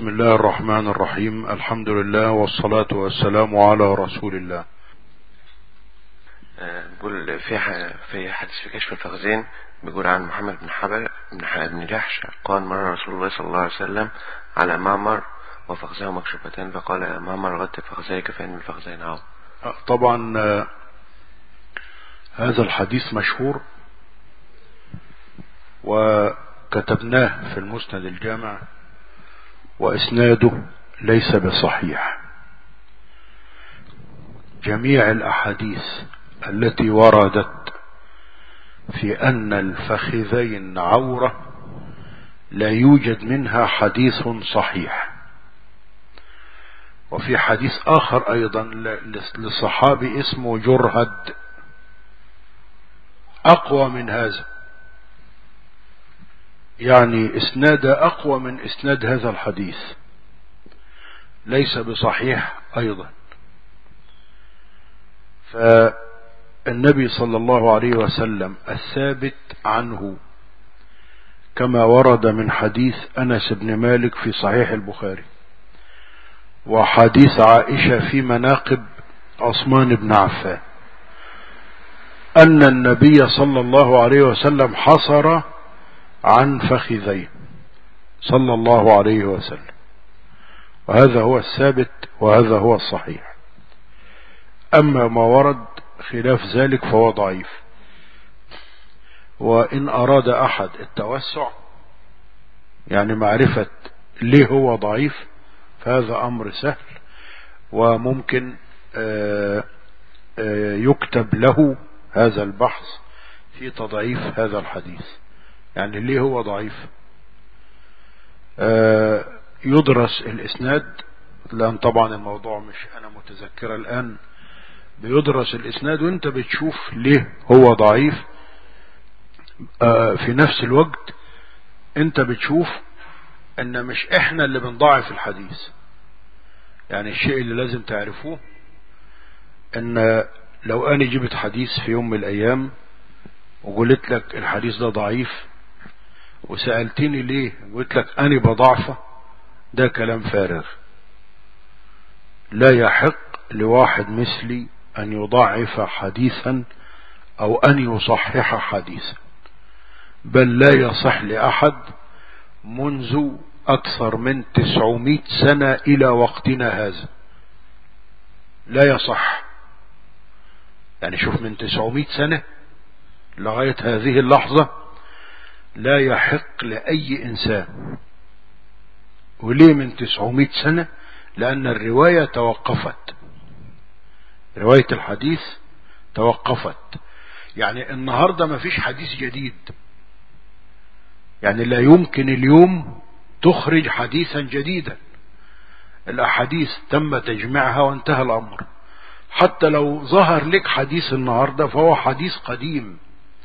بسم الله الرحمن الرحيم. الحمد لله والصلاة والسلام على رسول الله. بيقول في حديث في كشف الفخذين، بيقول عن محمد بن جحش قال: مر رسول الله صلى الله عليه وسلم على معمر وفخذاه مكشوفتان، فقال: يا معمر غطي فخذيك فإن الفخذين عور. طبعا هذا الحديث مشهور وكتبناه في المسند الجامع، وإسناده ليس بصحيح. جميع الأحاديث التي وردت في أن الفخذين عورة لا يوجد منها حديث صحيح. وفي حديث آخر أيضا للصحابي اسمه جرهد أقوى من هذا، يعني إسناد أقوى من إسناد هذا الحديث، ليس بصحيح أيضا. فالنبي صلى الله عليه وسلم الثابت عنه كما ورد من حديث أنس بن مالك في صحيح البخاري، وحديث عائشة في مناقب عثمان بن عفان، أن النبي صلى الله عليه وسلم حصر عن فخذيه صلى الله عليه وسلم، وهذا هو الثابت وهذا هو الصحيح. أما ما ورد خلاف ذلك فهو ضعيف. وإن أراد أحد التوسع، يعني معرفة ليه هو ضعيف، فهذا أمر سهل وممكن يكتب له هذا البحث في تضعيف هذا الحديث. يعني ليه هو ضعيف؟ يدرس الإسناد، لأن طبعا الموضوع مش أنا متذكر الآن. بيدرس الإسناد وانت بتشوف ليه هو ضعيف. في نفس الوقت انت بتشوف ان مش احنا اللي بنضاعف الحديث. يعني الشيء اللي لازم تعرفوه ان لو انا جبت حديث في يوم من الايام وقلت لك الحديث ده ضعيف وسألتني ليه، قلت لك انا بضعفه، ده كلام فارغ. لا يحق لواحد مثلي أن يضعف حديثا أو أن يصحح حديثا، بل لا يصح لأحد منذ أكثر من 900 سنة إلى وقتنا هذا. لا يصح. يعني شوف، من 900 سنة لغاية هذه اللحظة لا يحق لأي إنسان. وليه من 900 سنة؟ لأن الرواية توقفت، رواية الحديث توقفت. يعني النهاردة ما فيش حديث جديد، يعني لا يمكن اليوم تخرج حديثا جديدا. الأحاديث تم تجميعها وانتهى الأمر. حتى لو ظهر لك حديث النهاردة فهو حديث قديم.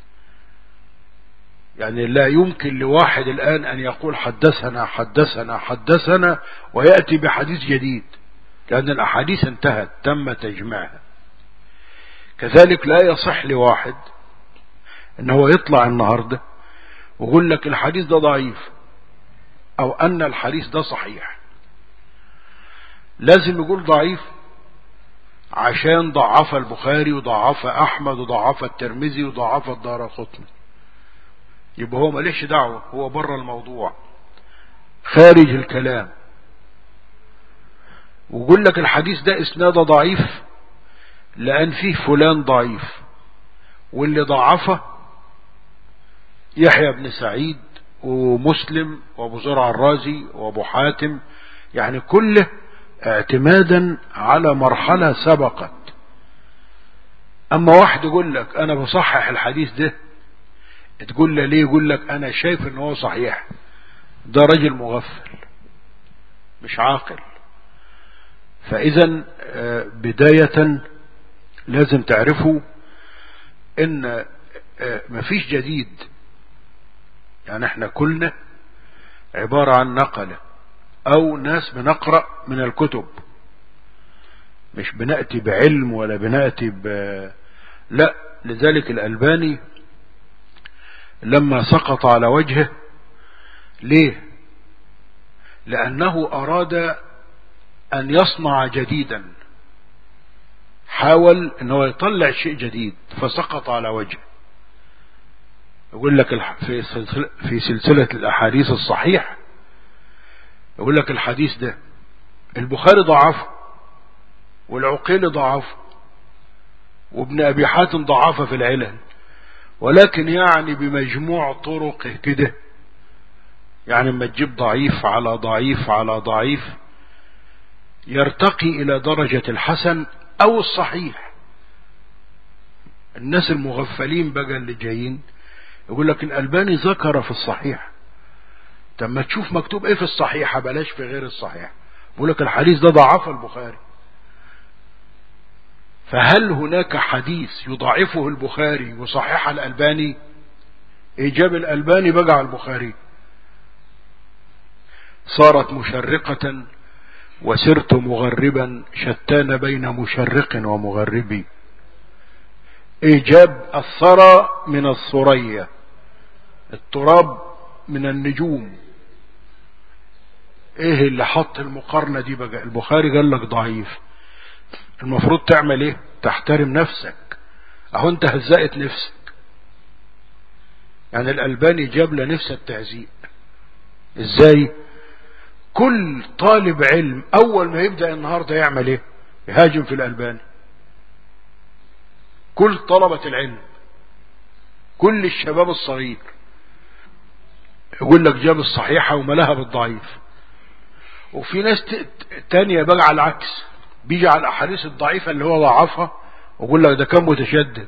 يعني لا يمكن لواحد الآن أن يقول حدثنا حدثنا حدثنا ويأتي بحديث جديد، لأن الأحاديث انتهت تم تجميعها. كذلك لا يصح لواحد أنه يطلع النهاردة ويقول لك الحديث ده ضعيف أو أن الحديث ده صحيح. لازم يقول ضعيف عشان ضعف البخاري وضعف أحمد وضعف الترمذي وضعف الدارقطني، يبقى هو ماليش دعوة، هو بره الموضوع خارج الكلام. ويقول لك الحديث ده إسناده ضعيف لأن فيه فلان ضعيف، واللي ضعفه يحيى بن سعيد ومسلم وابو زرع الرازي وابو حاتم، يعني كله اعتمادا على مرحلة سبقت. اما واحد يقول لك انا بصحح الحديث ده، تقول له ليه؟ يقول لك انا شايف ان هو صحيح. ده رجل مغفل مش عاقل. فاذا بداية لازم تعرفوا ان مفيش جديد. يعني احنا كلنا عبارة عن نقلة او ناس بنقرأ من الكتب، مش بنأتي بعلم ولا بنأتي لا. لذلك الألباني لما سقط على وجهه، ليه؟ لأنه أراد أن يصنع جديدا، حاول أنه يطلع شيء جديد فسقط على وجهه. يقول لك في سلسلة الأحاديث الصحيح، يقول لك الحديث ده البخاري ضعفه، والعقيلي ضعفه، وابن أبي حاتم ضعفه في العلل، ولكن يعني بمجموع طرقه كده، يعني لما تجيب ضعيف على ضعيف على ضعيف يرتقي إلى درجة الحسن أو الصحيح. الناس المغفلين بقى اللي جايين يقول لك الألباني ذكر في الصحيح. طب ما تشوف مكتوب ايه في الصحيح، بلاش في غير الصحيح. يقول لك الحديث ده ضعف البخاري. فهل هناك حديث يضعفه البخاري وصحيح الألباني؟ إجاب الألباني بقى على البخاري. صارت مشرقة وسرت مغربا، شتان بين مشرق ومغربي. إيجاب الثرى من الثريا، التراب من النجوم. ايه اللي حط المقارنة دي بقى؟ البخاري قال لك ضعيف، المفروض تعمل ايه؟ تحترم نفسك. اهو انت هزقت نفسك. يعني الألباني جاب لنفس التهزيء. ازاي؟ كل طالب علم اول ما يبدأ النهاردة يعمل ايه؟ يهاجم في الألباني. كل طلبة العلم، كل الشباب الصغير يقول لك جاب الصحيحة وملاها بالضعيف. وفي ناس تانية بقى على العكس، بيجي على الأحاديث الضعيفة اللي هو ضعفها ويقول لك ده كان متشدد،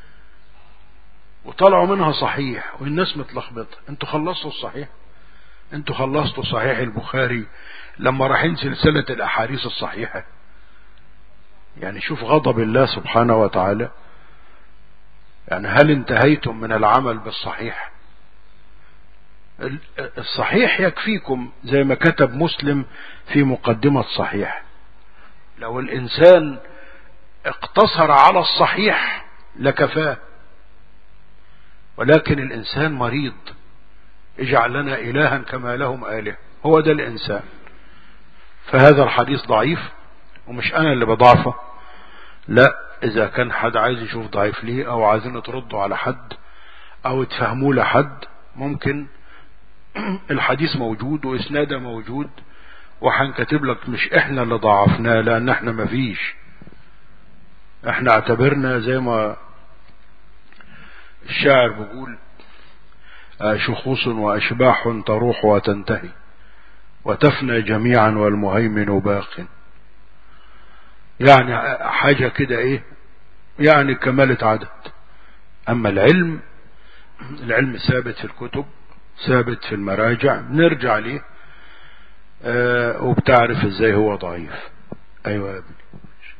وطلعوا منها صحيح والناس متلخبطة. انتوا خلصتوا الصحيح؟ انتوا خلصتوا صحيح البخاري لما رايحين سلسلة الأحاديث الصحيحة؟ يعني شوف غضب الله سبحانه وتعالى. يعني هل انتهيتم من العمل بالصحيح؟ الصحيح يكفيكم، زي ما كتب مسلم في مقدمة صحيح. لو الإنسان اقتصر على الصحيح لكفاه، ولكن الإنسان مريض. اجعل لنا إلها كما لهم آله. هو ده الإنسان. فهذا الحديث ضعيف، ومش أنا اللي بضعفه، لا. إذا كان حد عايز يشوف ضعيف ليه، أو عايزين تردوا على حد أو تفهموا لحد، ممكن الحديث موجود وإسناده موجود، وحنكتب لك مش إحنا اللي ضعفناه، لأن إحنا مفيش. إحنا اعتبرنا زي ما الشاعر بيقول: شخوص وأشباح تروح وتنتهي وتفنى جميعا والمهيمن باق. يعني حاجة كده ايه، يعني كمالة عدد. اما العلم ثابت في الكتب، ثابت في المراجع، نرجع ليه وبتعرف ازاي هو ضعيف. ايوه يا ابني.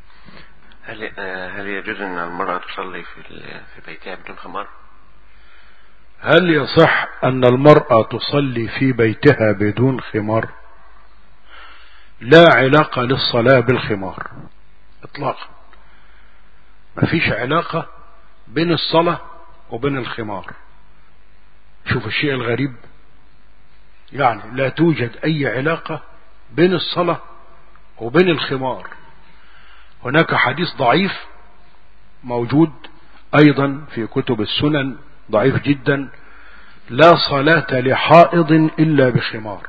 هل يجوز ان المرأة تصلي في بيتها بدون خمار؟ هل يصح ان المرأة تصلي في بيتها بدون خمار؟ لا علاقة للصلاة بالخمار اطلاقا. مفيش علاقة بين الصلاة وبين الخمار. شوف الشيء الغريب، يعني لا توجد اي علاقة بين الصلاة وبين الخمار. هناك حديث ضعيف موجود ايضا في كتب السنن، ضعيف جدا: لا صلاة لحائض الا بخمار.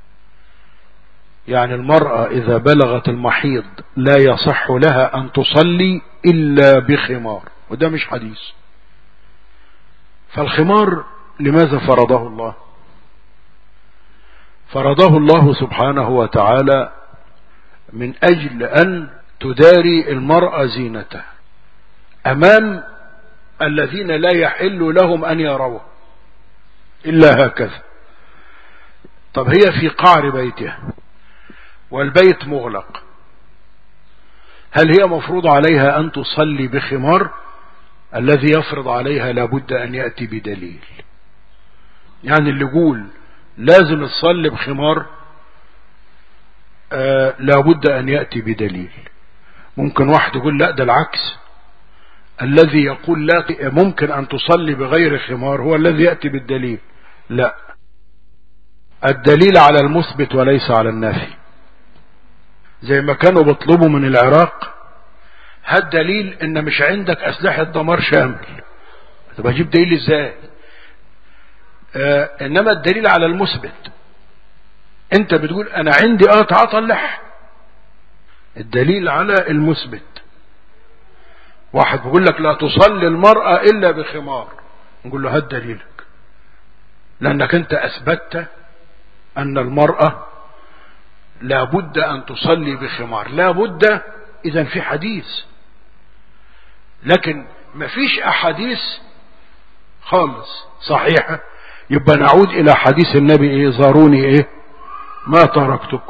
يعني المرأة اذا بلغت المحيض لا يصح لها ان تصلي الا بخمار، وده مش حديث. فالخمار لماذا فرضه الله؟ فرضه الله سبحانه وتعالى من اجل ان تداري المرأة زينتها امام الذين لا يحل لهم ان يروه الا هكذا. طب هي في قعر بيتها والبيت مغلق، هل هي مفروض عليها ان تصلي بخمار؟ الذي يفرض عليها لابد ان يأتي بدليل. يعني اللي يقول لازم تصلي بخمار لابد ان يأتي بدليل. ممكن واحد يقول لا، ده العكس، الذي يقول لا ممكن ان تصلي بغير خمار هو الذي يأتي بالدليل. لا، الدليل على المثبت وليس على النافي، زي ما كانوا بيطلبوا من العراق هات دليل ان مش عندك اسلحة دمار شامل. طب اجيب دليل ازاي؟ انما الدليل على المثبت، انت بتقول انا عندي تعال طلعها. الدليل على المثبت، واحد بيقول لك لا تصلي المرأة الا بخمار، نقول له هات دليلك، لانك انت اثبتت ان المرأة لابد ان تصلي بخمار، لابد، اذا في حديث، لكن مفيش احاديث خالص صحيحة. يبقى نعود الى حديث النبي ايه؟ ذروني ايه ما تركتكم،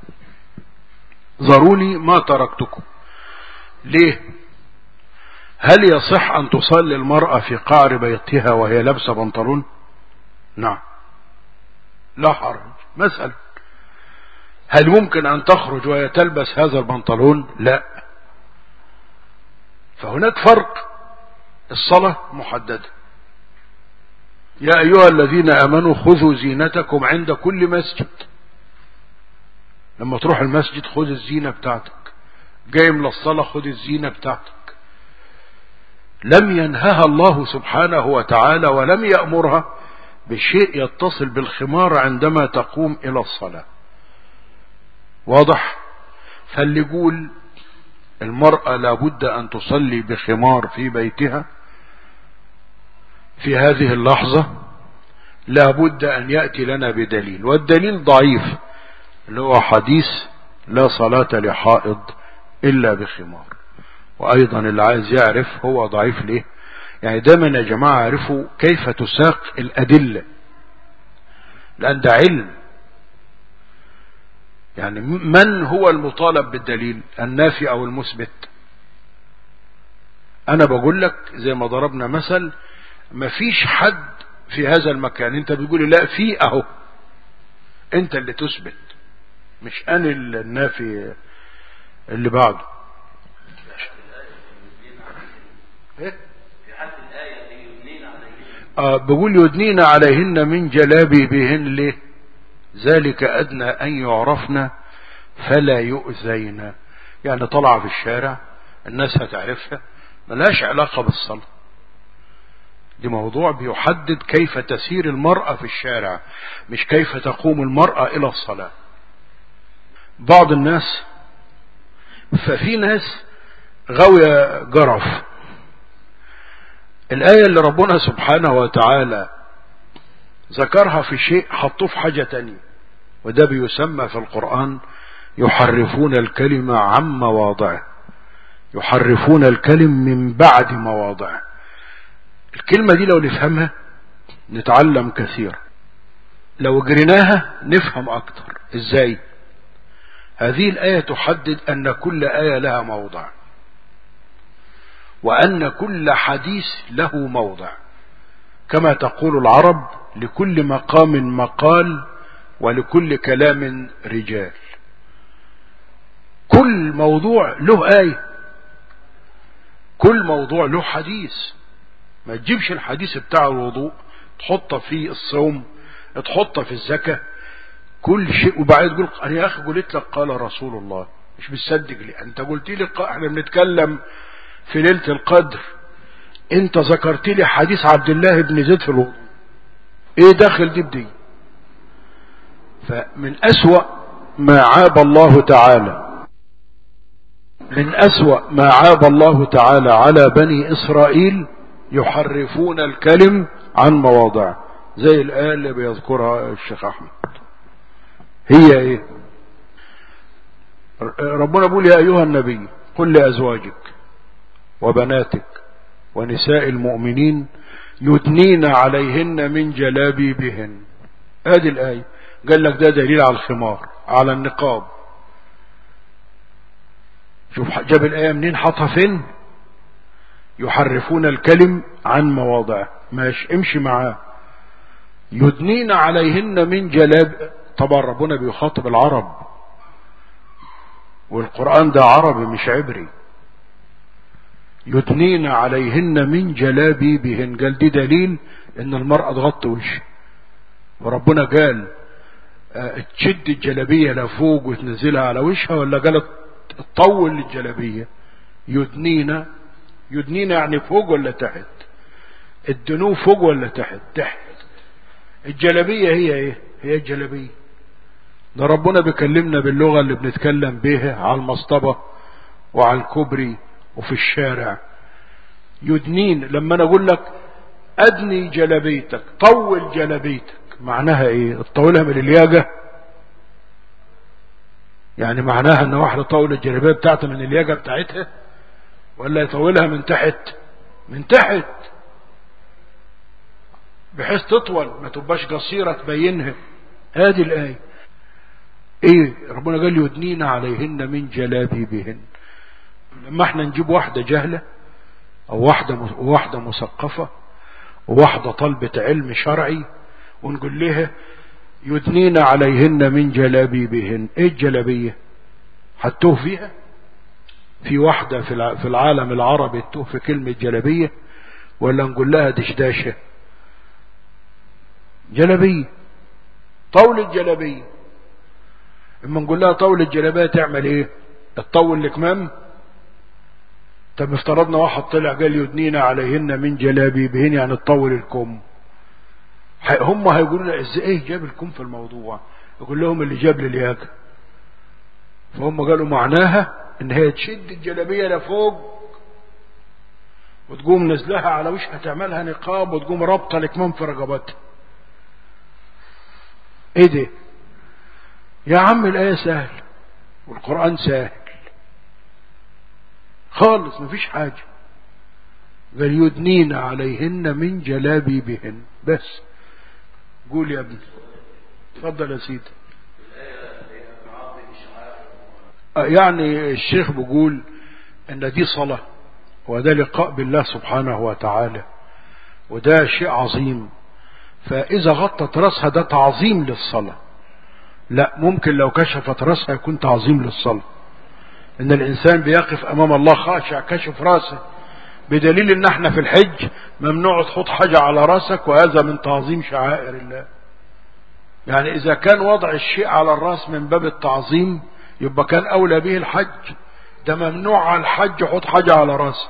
ذروني ما تركتكم. ليه؟ هل يصح ان تصلي المرأة في قعر بيتها وهي لابسة بنطلون؟ نعم، لا حرج. مسألة هل ممكن ان تخرج وهي تلبس هذا البنطلون؟ لا. فهناك فرق. الصلاة محددة، يا ايها الذين امنوا خذوا زينتكم عند كل مسجد. لما تروح المسجد خذ الزينة بتاعتك، جاي من الصلاة خذ الزينة بتاعتك. لم ينهها الله سبحانه وتعالى ولم يأمرها بشيء يتصل بالخمار عندما تقوم إلى الصلاة. واضح؟ فاللي يقول المرأة لابد أن تصلي بخمار في بيتها في هذه اللحظة لابد أن يأتي لنا بدليل، والدليل ضعيف، اللي هو حديث لا صلاة لحائض إلا بخمار. وأيضا اللي عايز يعرف هو ضعيف ليه، يعني دايما يا جماعة عرفوا كيف تساق الأدلة، لأن ده علم. يعني من هو المطالب بالدليل، النافي أو المثبت؟ أنا بقول لك زي ما ضربنا مثل، مفيش حد في هذا المكان، انت بتقولي لا في اهو، انت اللي تثبت، مش انا النافي اللي بعده. ايه في حد الآية اللي يدنين عليهن؟ بقول يدنين عليهن من جلابيبهن. ليه؟ ذلك ادنى ان يعرفن فلا يؤذين. يعني طلع في الشارع الناس هتعرفها، ملهاش علاقة بالصلاة. دي موضوع بيحدد كيف تسير المرأة في الشارع، مش كيف تقوم المرأة إلى الصلاة. بعض الناس، ففي ناس غاوية جرف. الآية اللي ربنا سبحانه وتعالى ذكرها في شيء حطوه في حاجة تانية، وده بيسمى في القرآن يحرفون الكلمة عن مواضعه، يحرفون الكلم من بعد مواضعه. الكلمة دي لو نفهمها نتعلم كثير، لو جريناها نفهم أكتر. إزاي؟ هذه الآية تحدد أن كل آية لها موضع، وأن كل حديث له موضع، كما تقول العرب لكل مقام مقال ولكل كلام رجال. كل موضوع له آية، كل موضوع له حديث. ما تجيبش الحديث بتاع الوضوء تحطه في الصوم، تحطه في الزكاة، كل شيء، وبعد تقول انا يا اخي قلت لك قال رسول الله، مش بتصدق لي. انت قلت لي احنا بنتكلم في ليلة القدر، انت ذكرت لي حديث عبد الله بن زيد في الوضوء، ايه داخل دي بدي؟ فمن اسوأ ما عاب الله تعالى، من اسوأ ما عاب الله تعالى على بني اسرائيل يحرفون الكلم عن مواضعه، زي الآية اللي بيذكرها الشيخ أحمد. هي ايه؟ ربنا بيقول يا أيها النبي قل لأزواجك وبناتك ونساء المؤمنين يدنين عليهن من جلابيبهن. هذه الآية قال لك ده دليل على الخمار، على النقاب. شوف جاب الآية منين، حطها فين؟ يحرفون الكلم عن مواضعه، ماشي امشي معاه. يدنين عليهن من جلاب، طبعا ربنا بيخاطب العرب، والقرآن ده عربي مش عبري. يدنين عليهن من جلابيبهن، قال دي دليل ان المرأة تغطي وجه. وربنا قال تشد الجلبية لفوق وتنزلها على وشها، ولا قالت تطول الجلبية؟ يدنينا يعني فوق ولا تحت؟ الدنو فوق ولا تحت؟ تحت. الجلبية هي ايه؟ هي الجلبية. ده ربنا بيكلمنا باللغة اللي بنتكلم بيها على المصطبة وعلى الكوبري وفي الشارع. يدنين، لما انا اقول لك ادني جلبيتك، طول جلبيتك، معناها ايه؟ تطولها من الياقة؟ يعني معناها ان واحدة طول الجلبية بتاعتها من الياقة بتاعتها، ولا يطولها من تحت؟ من تحت، بحيث تطول ما تبقاش قصيرة تبينها. هذه الآية. ايه ربنا قال يدنين عليهن من جلابيبهن. لما احنا نجيب واحدة جهلة او واحدة مثقفة وواحدة طلبة علم شرعي ونقول لها يدنين عليهن من جلابيبهن، ايه الجلابية؟ هتوه فيها؟ في واحدة في العالم العربي توه في كلمة جلابية؟ ولا نقول لها دشداشة؟ جلابية، طول الجلابية. اما نقول لها طول الجلابية تعمل ايه؟ تطول الكمام؟ طب افترضنا واحد طلع قال يدنين عليهن من جلابيبهن يعني تطول الكم، هم هيقولوا لنا ازاي؟ ايه جاب الكم في الموضوع؟ يقول لهم اللي جاب لي الياقة. فهم قالوا معناها ان هي تشد الجلابية لفوق وتقوم نزلها على وشها، تعملها نقاب وتقوم رابطة الكمام في رقبتها. ايه ده يا عم؟ الآية سهل والقرآن سهل خالص، مفيش حاجة. بل يدنين عليهن من جلابيبهن بس. قول يا ابني. تفضل يا سيدي. يعني الشيخ بيقول ان دي صلاة وده لقاء بالله سبحانه وتعالى وده شيء عظيم، فاذا غطت رأسها ده تعظيم للصلاة. لا، ممكن لو كشفت رأسها يكون تعظيم للصلاة، ان الانسان بيقف امام الله خاشع كشف رأسه، بدليل ان احنا في الحج ممنوع تحط حاجة على رأسك، وهذا من تعظيم شعائر الله. يعني اذا كان وضع الشيء على الرأس من باب التعظيم يبقى كان اولى به الحج. ده ممنوع على الحج حط حاجة على رأسه،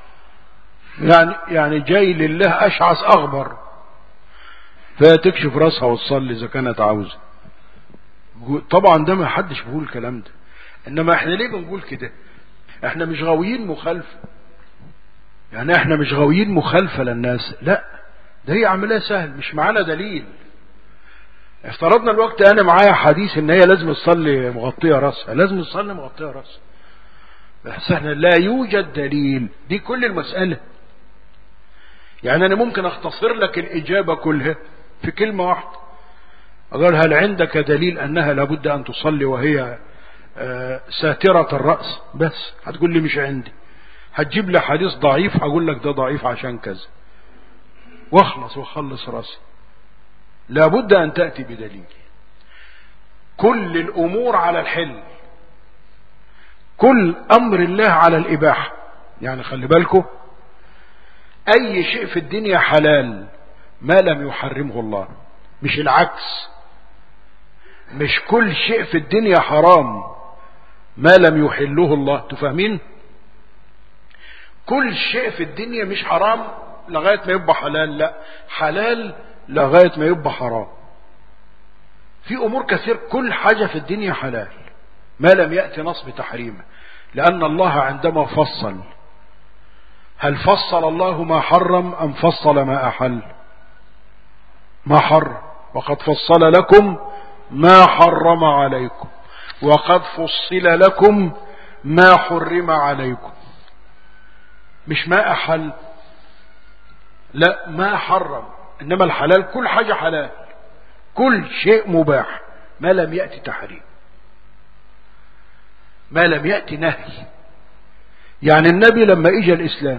يعني جاي لله اشعث اغبر، فتكشف رأسها وتصلي اذا كانت عاوزة. طبعا ده ما حدش بيقول الكلام ده، انما احنا ليه بنقول كده؟ احنا مش غاويين مخالفة، يعني احنا مش غاويين مخالفة للناس، لا، ده هي عملية سهل، مش معانا دليل. افترضنا الوقت انا معايا حديث ان هي لازم تصلي مغطية رأسها، لازم تصلي مغطية رأسها، بس احنا لا يوجد دليل. دي كل المسألة. يعني انا ممكن اختصر لك الاجابة كلها في كلمة واحدة، اقول هل عندك دليل انها لابد ان تصلي وهي ساترة الرأس؟ بس هتقول لي مش عندي. هتجيب لي حديث ضعيف هقول لك ده ضعيف عشان كذا، واخلص وخلص رأسي. لابد ان تأتي بدليل. كل الامور على الحل، كل امر الله على الاباحة. يعني خلي بالكم، اي شيء في الدنيا حلال ما لم يحرمه الله، مش العكس. مش كل شيء في الدنيا حرام ما لم يحله الله. تفهمين؟ كل شيء في الدنيا مش حرام لغاية ما يبقى حلال، لا، حلال لغاية ما يبقى حرام. في امور كثير كل حاجة في الدنيا حلال ما لم يأتي نص بتحريمه، لان الله عندما فصل، هل فصل الله ما حرم ام فصل ما احل؟ ما حرم، وقد فصل لكم ما حرم عليكم، وقد فصل لكم ما حرم عليكم. مش ما احل، لا، ما حرم. انما الحلال كل حاجة حلال، كل شيء مباح ما لم يأتي تحريم، ما لم يأتي نهي. يعني النبي لما اجى الاسلام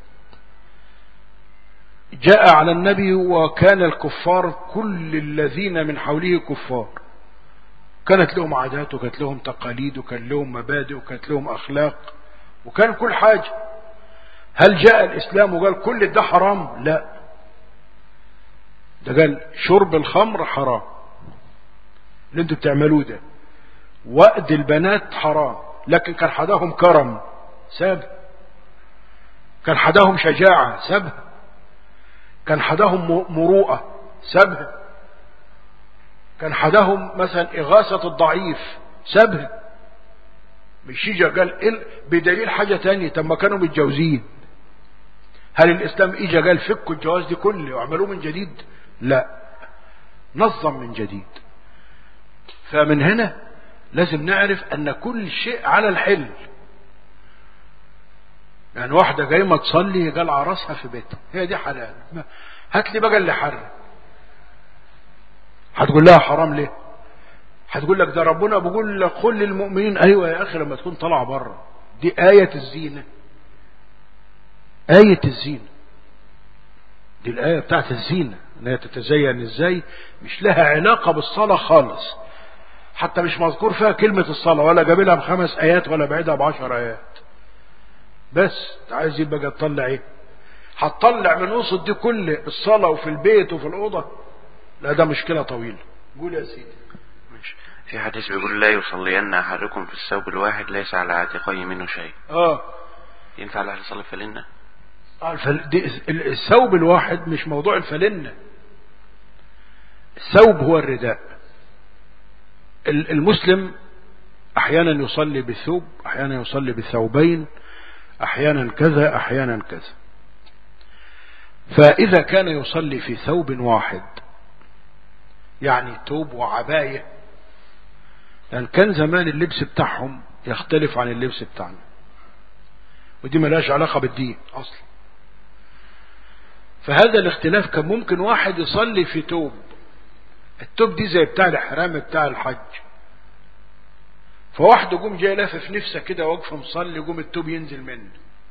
جاء على النبي وكان الكفار كل الذين من حوله كفار، كانت لهم عادات وكانت لهم تقاليد وكان لهم مبادئ وكانت لهم اخلاق وكان كل حاجة. هل جاء الاسلام وقال كل ده حرام؟ لا، ده قال شرب الخمر حرام، اللي انتوا بتعملوه ده. وأد البنات حرام، لكن كان حداهم كرم ساب، كان حداهم شجاعة سابها، كان حداهم مروءة سابها، كان حداهم مثلا إغاثة الضعيف سابها. مش يجي قال بدليل حاجة تانية، طب ما كانوا متجوزين، هل الإسلام إجا قال فكوا الجواز دي كله وعملوه من جديد؟ لا، نظم من جديد. فمن هنا لازم نعرف أن كل شيء على الحل. يعني واحدة جاية ما تصلي قال عرسها في بيتها، هي دي حلال، هات لي بقى اللي حرم. هتقول لها حرام ليه؟ هتقول لك ده ربنا بيقول لك قل للمؤمنين. ايوه يا اخي لما تكون طالعه بره، دي آية الزينة، آية الزينة دي الآية بتاعت الزينة، ان هي تتزين ازاي، مش لها علاقة بالصلاة خالص، حتى مش مذكور فيها كلمة الصلاة، ولا جابلها ب5 آيات ولا بعيدها ب10 آيات. بس عايز يبقى تطلع ايه؟ هتطلع من وسط دي كل الصلاة وفي البيت وفي الأوضة؟ لا، ده مشكلة طويلة. قول يا سيدي. في حديث بيقول لا يصلين أحدكم في الثوب الواحد ليس على عاتقيه منه شيء. ينفع الواحد يصلي في فلنة؟ الثوب الواحد مش موضوع الفلنة، الثوب هو الرداء. المسلم احيانا يصلي بثوب، احيانا يصلي بثوبين، احيانا كذا احيانا كذا. فاذا كان يصلي في ثوب واحد، يعني ثوب وعباية، لان كان زمان اللبس بتاعهم يختلف عن اللبس بتاعنا، ودي ملهاش علاقة بالدين اصلا. فهذا الاختلاف كان ممكن واحد يصلي في ثوب، الثوب دي زي بتاع الاحرام بتاع الحج، فواحد يقوم جاي لافف نفسه كده واقفه مصلي، يقوم الثوب ينزل منه،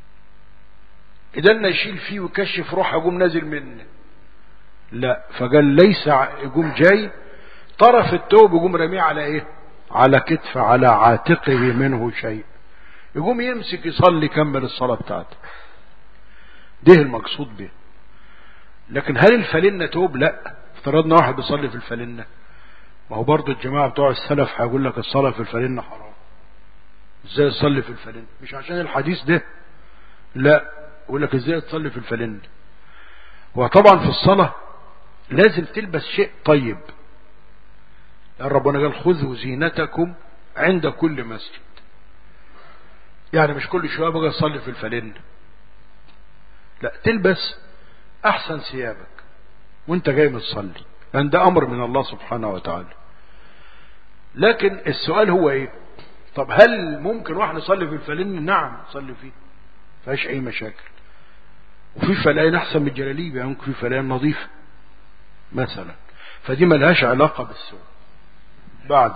اذا يشيل فيه ويكشف روحه يقوم نازل منه. لا، فقال ليس، يقوم جاي طرف الثوب يقوم رميه على ايه؟ على كتف، على عاتقه منه شيء، يقوم يمسك يصلي يكمل الصلاة بتاعته. ده المقصود به. لكن هل الفلنة ثوب؟ لا. افترضنا واحد بيصلي في الفلنة، ما هو برضو الجماعة بتوع السلف هيقول لك الصلاة في الفلنة حرام. ازاي تصلي في الفلنة؟ مش عشان الحديث ده، لا، يقول لك ازاي تصلي في الفلنة. وطبعا في الصلاة لازم تلبس شيء طيب، لأن ربنا قال خذوا زينتكم عند كل مسجد. يعني مش كل شوية بقى تصلي في الفلنة، لا، تلبس احسن ثيابك وانت جاي متصلي، لان ده امر من الله سبحانه وتعالى. لكن السؤال هو ايه؟ طب هل ممكن واحد يصلي في الفلنة؟ نعم، يصلي فيه، فايش اي مشاكل. وفي فلاين احسن من الجلاليب، يعني ممكن في فلاين نظيفة مثلا، فدي ملهاش علاقة بالسوء. بعد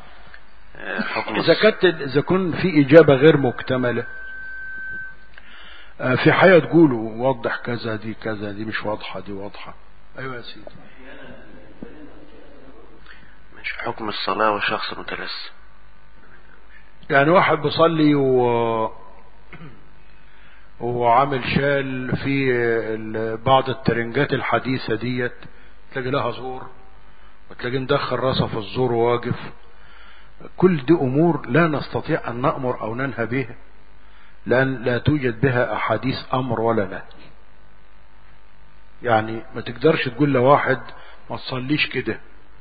اذا كان في اجابة غير مكتملة، في حاجة تقولوا وضح كذا، دي كذا، دي مش واضحة، دي واضحة. ايوه يا سيدي. مش حكم الصلاة والشخص متلثم؟ يعني واحد بيصلي وعامل شال في بعض الترنجات الحديثة ديت، تلاقي لها زور وتلاقي مدخل راسه في الزور وواقف. كل دي امور لا نستطيع ان نأمر او ننهى بها، لأن لا توجد بها أحاديث أمر ولا نهي. يعني ما تقدرش تقول لواحد ما تصليش كده.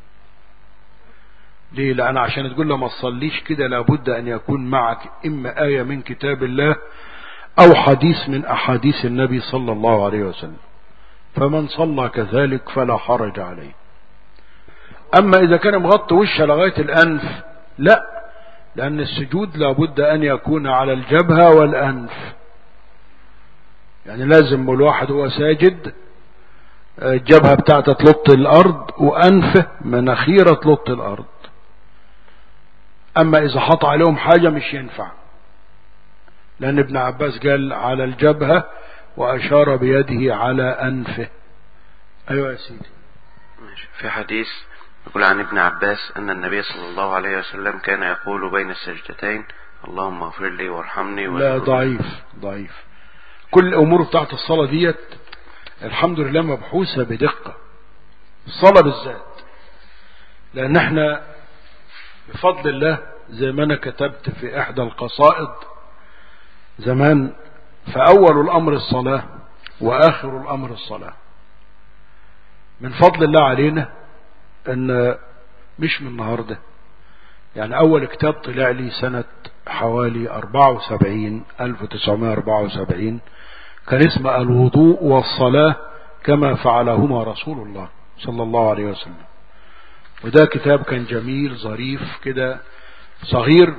ليه؟ لأن عشان تقول له ما تصليش كده لابد أن يكون معك إما آية من كتاب الله أو حديث من أحاديث النبي صلى الله عليه وسلم. فمن صلى كذلك فلا حرج عليه. أما إذا كان مغطي وشه لغاية الأنف، لا، لأن السجود لابد أن يكون على الجبهة والأنف. يعني لازم الواحد هو ساجد الجبهة بتاعته تلط الأرض وأنفه مناخيره تلط الأرض. أما إذا حط عليهم حاجة مش ينفع، لأن ابن عباس قال على الجبهة وأشار بيده على أنفه. أيوة يا سيدي. في حديث يقول عن ابن عباس أن النبي صلى الله عليه وسلم كان يقول بين السجدتين اللهم اغفر لي وارحمني. لا، ضعيف. كل الأمور بتاعت الصلاة ديت الحمد لله مبحوثة بدقة، الصلاة بالذات، لأن احنا بفضل الله زي ما أنا كتبت في إحدى القصائد زمان، فأول الأمر الصلاة وآخر الأمر الصلاة. من فضل الله علينا أن مش من النهاردة، يعني أول كتاب طلع لي سنة حوالي 1974 كان اسمه الوضوء والصلاة كما فعلهما رسول الله صلى الله عليه وسلم. وده كتاب كان جميل ظريف كده صغير.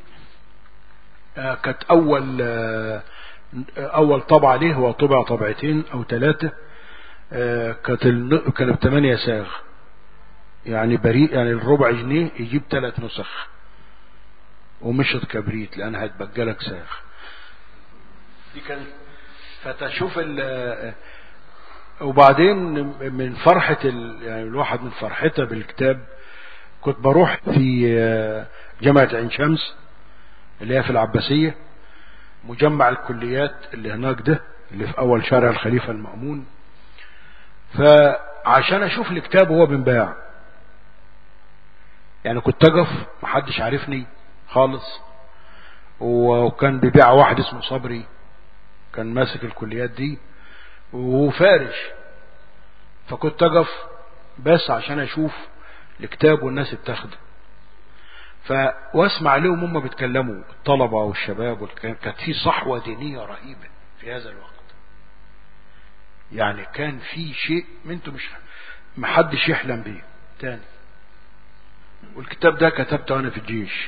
كانت أول طبعة ليه، هو طبع طبعتين أو 3. كانت 8 ساغ، يعني بريء، يعني الربع جنيه يجيب 3 نسخ، ومشط كبريت لأن هتبقى لك ساغ. دي كان فتشوف وبعدين من فرحة يعني الواحد من فرحته بالكتاب كنت بروح في جامعة عين شمس اللي هي في العباسية، مجمع الكليات اللي هناك ده اللي في أول شارع الخليفة المأمون، فعشان أشوف الكتاب وهو بنباع. يعني كنت أقف محدش عارفني خالص، وكان بيبيع واحد اسمه صبري كان ماسك الكليات دي وفارش، فكنت أقف بس عشان أشوف الكتاب والناس بتاخده، واسمع لهم هم بيتكلموا الطلبة والشباب، كانت في صحوة دينية رهيبة في هذا الوقت. يعني كان في شيء انتوا مش محدش يحلم به تاني. والكتاب ده كتبته انا في الجيش.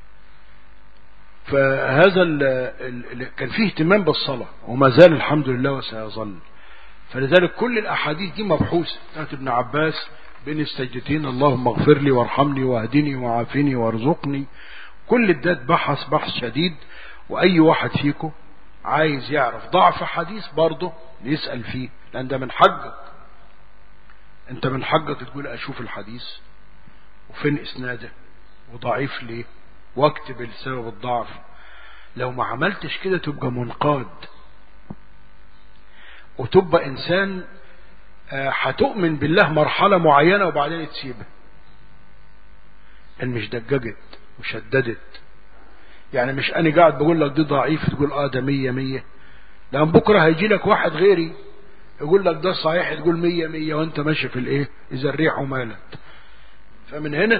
فهذا كان فيه اهتمام بالصلاة وما زال الحمد لله وسيظل. فلذلك كل الاحاديث دي مبحوثة بتاعت ابن عباس بين السجدتين اللهم اغفر لي وارحمني واهدني وعافني وارزقني، كل ده بحث شديد. واي واحد فيكم عايز يعرف ضعف حديث برضه يسأل فيه، لان ده من حقك. انت من حقك تقول اشوف الحديث وفين اسناده وضعيف ليه واكتب السبب الضعف. لو ما عملتش كده تبقى منقاد وتبقى انسان هتؤمن بالله مرحلة معينة وبعدين تسيبها ان مش دققت وشددت. يعني مش انا قاعد بقول لك دي ضعيف تقول ده 100 لان بكرة هيجي لك واحد غيري يقول لك ده صحيح تقول 100 وانت ماشي في الايه اذا الريح مالت. فمن هنا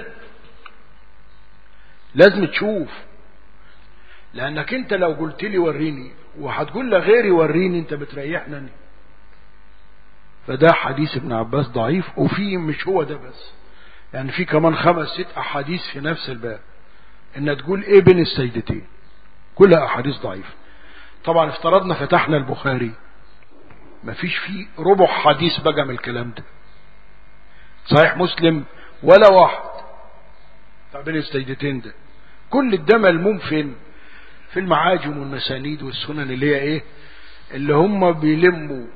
لازم تشوف، لانك انت لو قلت لي وريني وهتقول لغيري وريني انت بتريحني. فده حديث ابن عباس ضعيف. وفي مش هو ده بس، يعني في كمان 5-6 احاديث في نفس الباب ان تقول ايه بين السيدتين، كلها احاديث ضعيفه. طبعا افترضنا فتحنا البخاري مفيش فيه ربع حديث بقى من الكلام ده. صحيح مسلم ولا واحد بين السيدتين ده. كل ده ملموم فين؟ في المعاجم والمسانيد والسنن اللي هي ايه اللي هم بيلموا.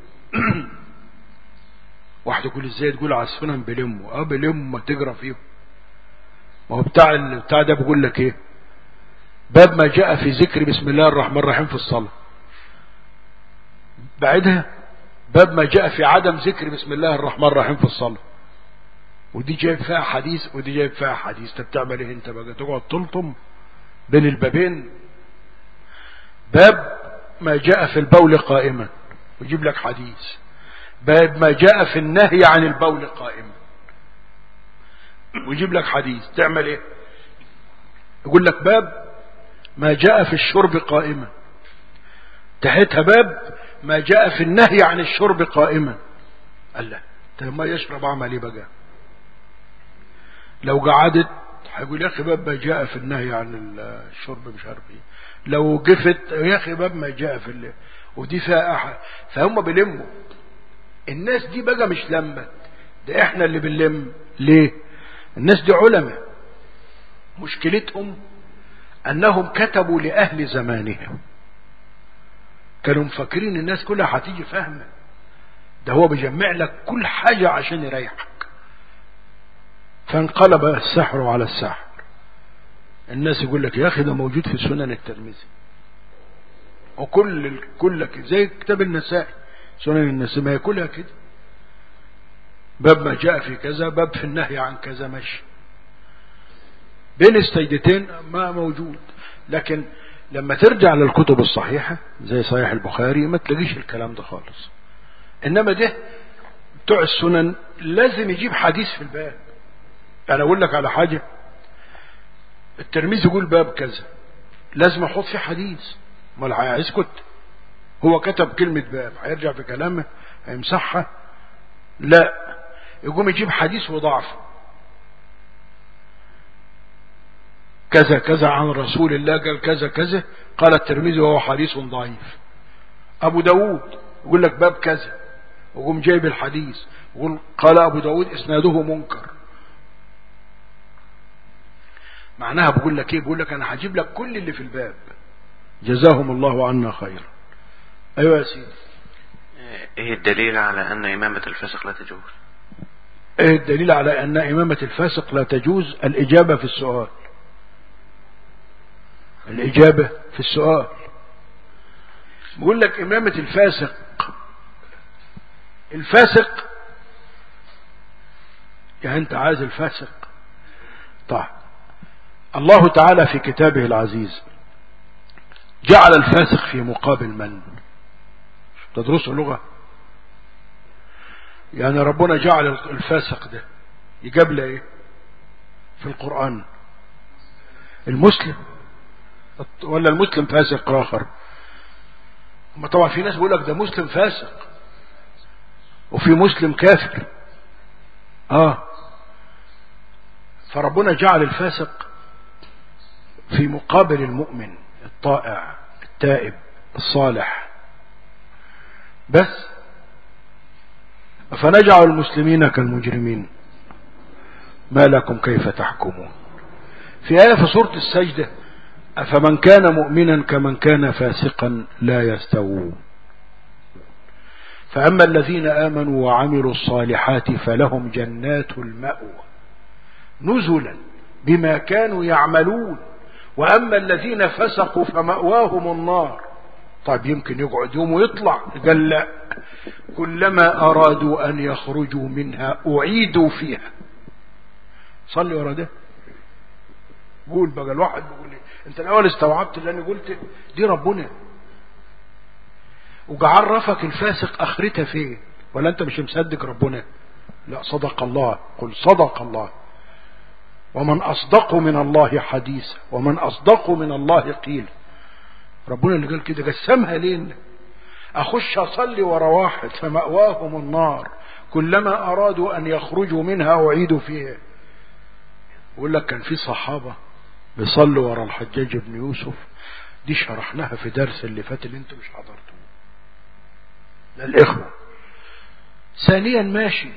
واحد يقول ازاي تقول على السنن بيلموا؟ بيلموا ما تقرا فيهم. ما هو بتاع ده بيقول لك ايه؟ باب ما جاء في ذكر بسم الله الرحمن الرحيم في الصلاة. بعدها باب ما جاء في عدم ذكر بسم الله الرحمن الرحيم في الصلاة. ودي جايب فيها حديث ودي جايب فيها حديث. طب تعمل ايه انت بقى؟ تقعد تلطم بين البابين. باب ما جاء في البول قائما ويجيب لك حديث. باب ما جاء في النهي عن البول قائما ويجيب لك حديث. تعمل ايه؟ يقول لك باب ما جاء في الشرب قائما، تحتها باب ما جاء في النهي عن الشرب قائما. قال لا طب ما يشرب اعمل ايه بقى؟ لو قعدت هيقول يا اخي باب ما جاء في النهي عن الشرب مش عارف ايه. لو قفت يا اخي باب ما جاء في ودي فيها احد. فهم بيلموا. الناس دي بقى مش لمت، ده احنا اللي بنلم. ليه؟ الناس دي علماء، مشكلتهم انهم كتبوا لاهل زمانهم. كانوا مفكرين الناس كلها هتيجي فاهمه، ده هو بيجمع لك كل حاجة عشان يريحك. فانقلب السحر على السحر. الناس يقول لك يا اخي ده موجود في سنن الترمذي وكلك زي كتاب النسائي، سنن النسائي ما ياكلها كده، باب ما جاء في كذا، باب في النهي عن كذا، ماشي. بين السجدتين ما موجود. لكن لما ترجع للكتب الصحيحة زي صحيح البخاري ما تلاقيش الكلام ده خالص. انما ده بتوع السنن لازم يجيب حديث في الباب. انا اقول لك على حاجة، الترمذي يقول باب كذا لازم احط فيه حديث، امال هيسكت؟ هو كتب كلمة باب هيرجع في كلامه هيمسحها؟ لا، يقوم يجيب حديث وضعف، كذا كذا عن رسول الله قال كذا كذا قال الترمذي وهو حديث ضعيف. ابو داود يقول لك باب كذا ويقوم جايب الحديث يقول قال ابو داود اسناده منكر. معناها بقول لك ايه؟ بقول لك انا هجيب لك كل اللي في الباب، جزاهم الله عنا خير. ايوه يا سيدي. ايه الدليل على ان امامة الفاسق لا تجوز؟ ايه الدليل على ان امامة الفاسق لا تجوز؟ الاجابة في السؤال. الاجابة في السؤال. بقول لك امامة الفاسق، الفاسق يعني انت عايز الفاسق. طيب الله تعالى في كتابه العزيز جعل الفاسق في مقابل من؟ تدرسوا لغة؟ يعني ربنا جعل الفاسق ده يقابل ايه في القرآن؟ المسلم، ولا المسلم فاسق آخر؟ ما طبعا في ناس بيقول لك ده مسلم فاسق وفي مسلم كافر. فربنا جعل الفاسق في مقابل المؤمن الطائع التائب الصالح بس. فنجعل المسلمين كالمجرمين ما لكم كيف تحكمون. في آية في سورة السجدة أفمن كان مؤمنا كمن كان فاسقا لا يستوون. فأما الذين آمنوا وعملوا الصالحات فلهم جنات المأوى نزلا بما كانوا يعملون وأما الذين فسقوا فمأواهم النار. طيب يمكن يقعد يوم ويطلع؟ قال لا، كلما أرادوا أن يخرجوا منها أعيدوا فيها. صلي ورا ده. قول بقى الواحد بيقول لي انت الاول استوعبت اللي انا قلته؟ دي ربنا وعرفك الفاسق اخرتها فين، ولا انت مش مصدق ربنا؟ لا، صدق الله. قل صدق الله ومن اصدق من الله حديثا ومن اصدق من الله قيل. ربنا اللي قال كده، قسمها لين. اخش اصلي ورا واحد فمأواهم النار كلما ارادوا ان يخرجوا منها اعيدوا فيها. يقول لك كان في صحابة بيصلوا ورا الحجاج بن يوسف، دي شرحناها في درس اللي فات اللي انتم مش حضرتوه للإخوة. ثانيا ماشي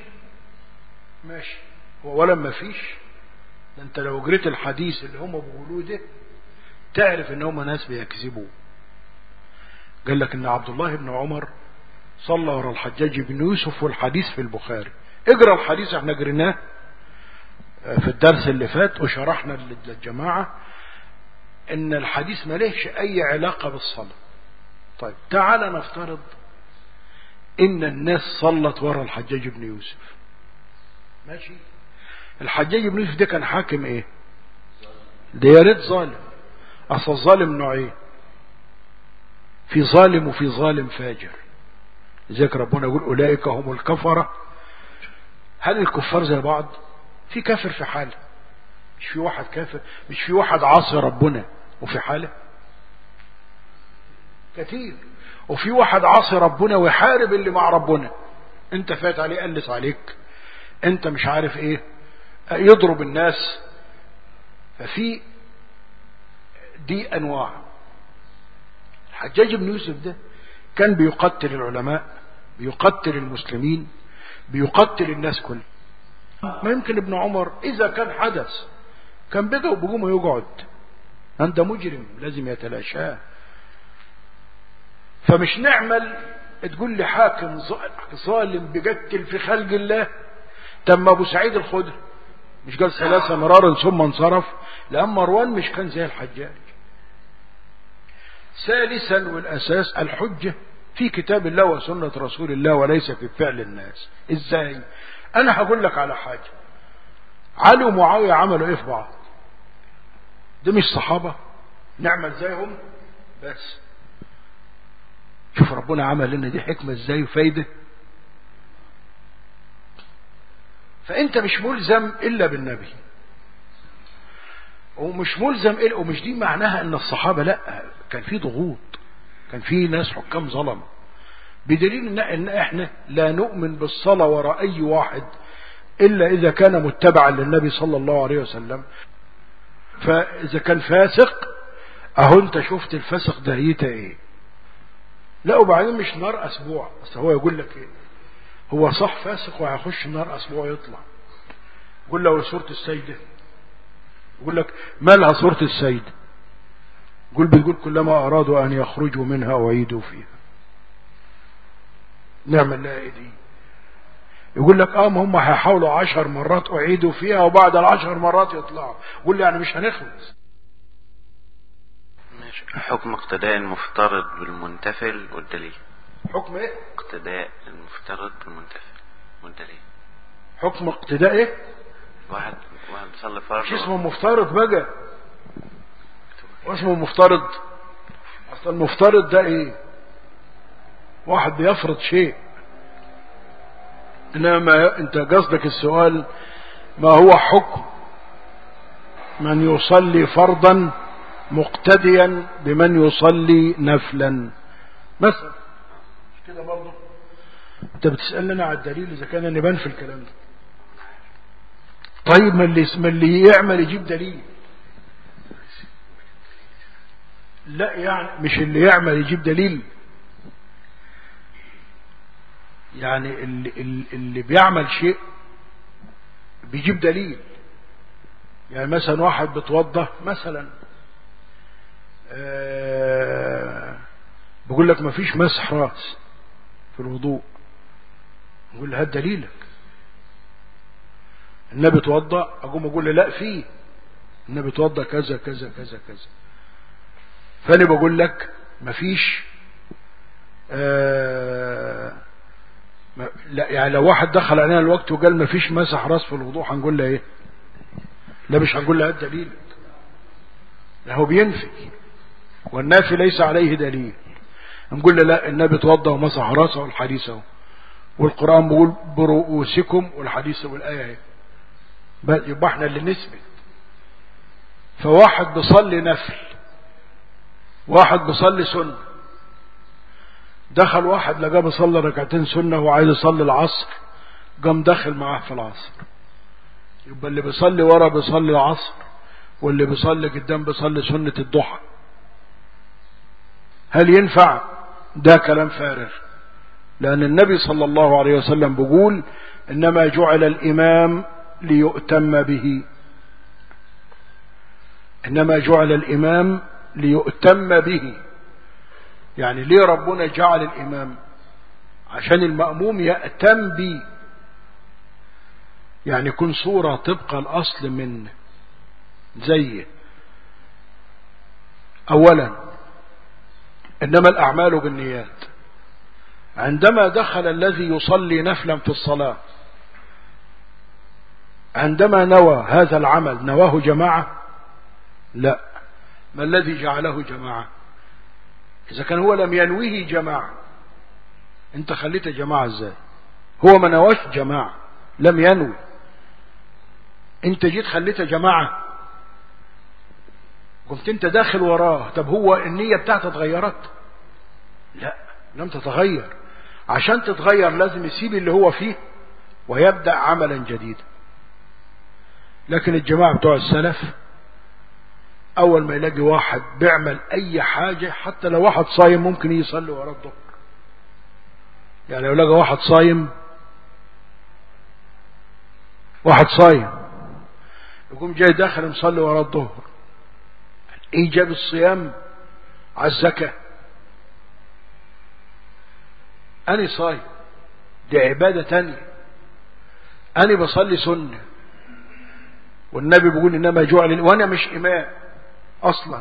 هو ولا ما فيش. انت لو قريت الحديث اللي هم بيقولوه ده تعرف ان هم ناس بيكذبوا. قال لك ان عبد الله بن عمر صلى ورا الحجاج بن يوسف والحديث في البخاري. اقرا الحديث، احنا قريناه في الدرس اللي فات وشرحنا للجماعة ان الحديث ما لهش اي علاقة بالصلاة. طيب تعال نفترض ان الناس صلت ورا الحجاج بن يوسف، ماشي. الحجاج بن يوسف ده كان حاكم ايه؟ ده يا ريت ظالم. اصل الظالم نوعين، في ظالم وفي ظالم فاجر. لذلك ربنا يقول اولئك هم الكفرة. هل الكفار زي بعض؟ في كافر في حاله، مش في واحد كافر، مش في واحد عاصي ربنا وفي حاله كتير، وفي واحد عاصي ربنا ويحارب اللي مع ربنا. انت فات عليه قلس عليك، انت مش عارف ايه، يضرب الناس. ففي دي انواع. الحجاج بن يوسف ده كان بيقتل العلماء، بيقتل المسلمين، بيقتل الناس كلها. ما يمكن ابن عمر اذا كان حدث كان بقى وبقوم يقعد، انت مجرم لازم يتلاشاه. فمش نعمل تقول لي حاكم ظالم بيقتل في خلق الله. تم ابو سعيد الخدري مش قال 3 مرارا ثم انصرف؟ لأن مروان مش كان زي الحجاج. ثالثا والاساس الحجة في كتاب الله وسنة رسول الله وليس في فعل الناس. ازاي؟ انا هقول لك على حاجة. علي ومعاوية عملوا ايه في بعض؟ ده مش صحابة نعمل زيهم بس. شوف ربنا عمل لنا دي حكمة ازاي وفايدة. فانت مش ملزم الا بالنبي، ومش ملزم الا، ومش دي معناها ان الصحابة لا، كان في ضغوط، كان في ناس حكام ظلم، بدليل ان احنا لا نؤمن بالصلاة وراء اي واحد الا اذا كان متبعا للنبي صلى الله عليه وسلم. فاذا كان فاسق، اهو انت شفت الفسق دهيته ايه. لا وبعدين مش نار اسبوع، بس هو يقول لك ايه، هو صح فاسق وهيخش النار اسبوع يطلع. يقول له سورة السجدة، يقول لك مالها سورة السجدة، بتقول كلما ارادوا ان يخرجوا منها اعيدوا فيها. نعمل لها ايه دي؟ يقول لك ما هم هيحاولوا 10 مرات اعيدوا فيها وبعد 10 مرات يطلعوا. يقول لي يعني مش هنخلص. ماشي. حكم اقتداء المفترض بالمنتفل والدليل. حكم ايه؟ اقتداء المفترض بالمنتفل والدليل. حكم اقتداء ايه؟ واحد بيصلي فرض. مش اسمه مفترض بقى، واسمه مفترض. اصل المفترض ده ايه؟ واحد بيفرض شيء. انما انت قصدك السؤال ما هو حكم من يصلي فرضا مقتديا بمن يصلي نفلا مثلا. مش كده برضه؟ انت بتسألني على الدليل اذا كان نبان في الكلام ده. طيب ما اللي يعمل يجيب دليل. لا يعني مش اللي يعمل يجيب دليل، يعني اللي بيعمل شيء بيجيب دليل. يعني مثلا واحد بيتوضى مثلا، بيقول لك ما فيش مسح راس في الوضوء، نقول له هات دليلك. النبي توضى، اقوم اقول له لا فيه النبي توضى كذا كذا كذا كذا. فانا بقول لك ما فيش لا يعني لو واحد دخل علينا الوقت وقال ما فيش مسح راس في الوضوء هنقول له ايه؟ لا مش هنقول له هات دليلك، لا هو بينفي، والنافي ليس عليه دليل. نقول له لا النبي توضى ومسح راسه والحديث اهو، والقرآن بيقول برؤوسكم والحديث والآية اهي، يبقى احنا اللي نثبت. فواحد بيصلي نفل، واحد بيصلي سنة، دخل واحد لقاه بيصلي ركعتين سنة وعايز يصلي العصر، قام داخل معاه في العصر. يبقى اللي بيصلي ورا بيصلي العصر، واللي بيصلي قدام بيصلي سنة الضحى. هل ينفع؟ ده كلام فارغ، لأن النبي صلى الله عليه وسلم بيقول إنما جعل الإمام ليؤتم به، إنما جعل الإمام ليؤتم به. يعني ليه ربنا جعل الإمام؟ عشان المأموم يأتم به، يعني يكون صورة طبق الأصل منه زيه. أولا إنما الأعمال بالنيات. عندما دخل الذي يصلي نفلا في الصلاة، عندما نوى هذا العمل نواه جماعة؟ لا. ما الذي جعله جماعة؟ إذا كان هو لم ينويه جماعة، انت خليته جماعة ازاي؟ هو ما نواش جماعة، لم ينوي، انت جيت خليته جماعة، قمت انت داخل وراه. طب هو النية بتاعته اتغيرت؟ لا لم تتغير. عشان تتغير لازم يسيب اللي هو فيه ويبدأ عملا جديدا. لكن الجماعة بتوع السلف اول ما يلاقي واحد بيعمل اي حاجة، حتى لو واحد صايم ممكن يصلي وراه الظهر. يعني لو لقى واحد صايم يقوم جاي داخل مصلي وراه الظهر. ايجاب الصيام على الزكاة، أنا صايم دي عبادة تانية، أنا بصلي سنة، والنبي بيقول إنما جعل، وأنا مش إمام أصلا.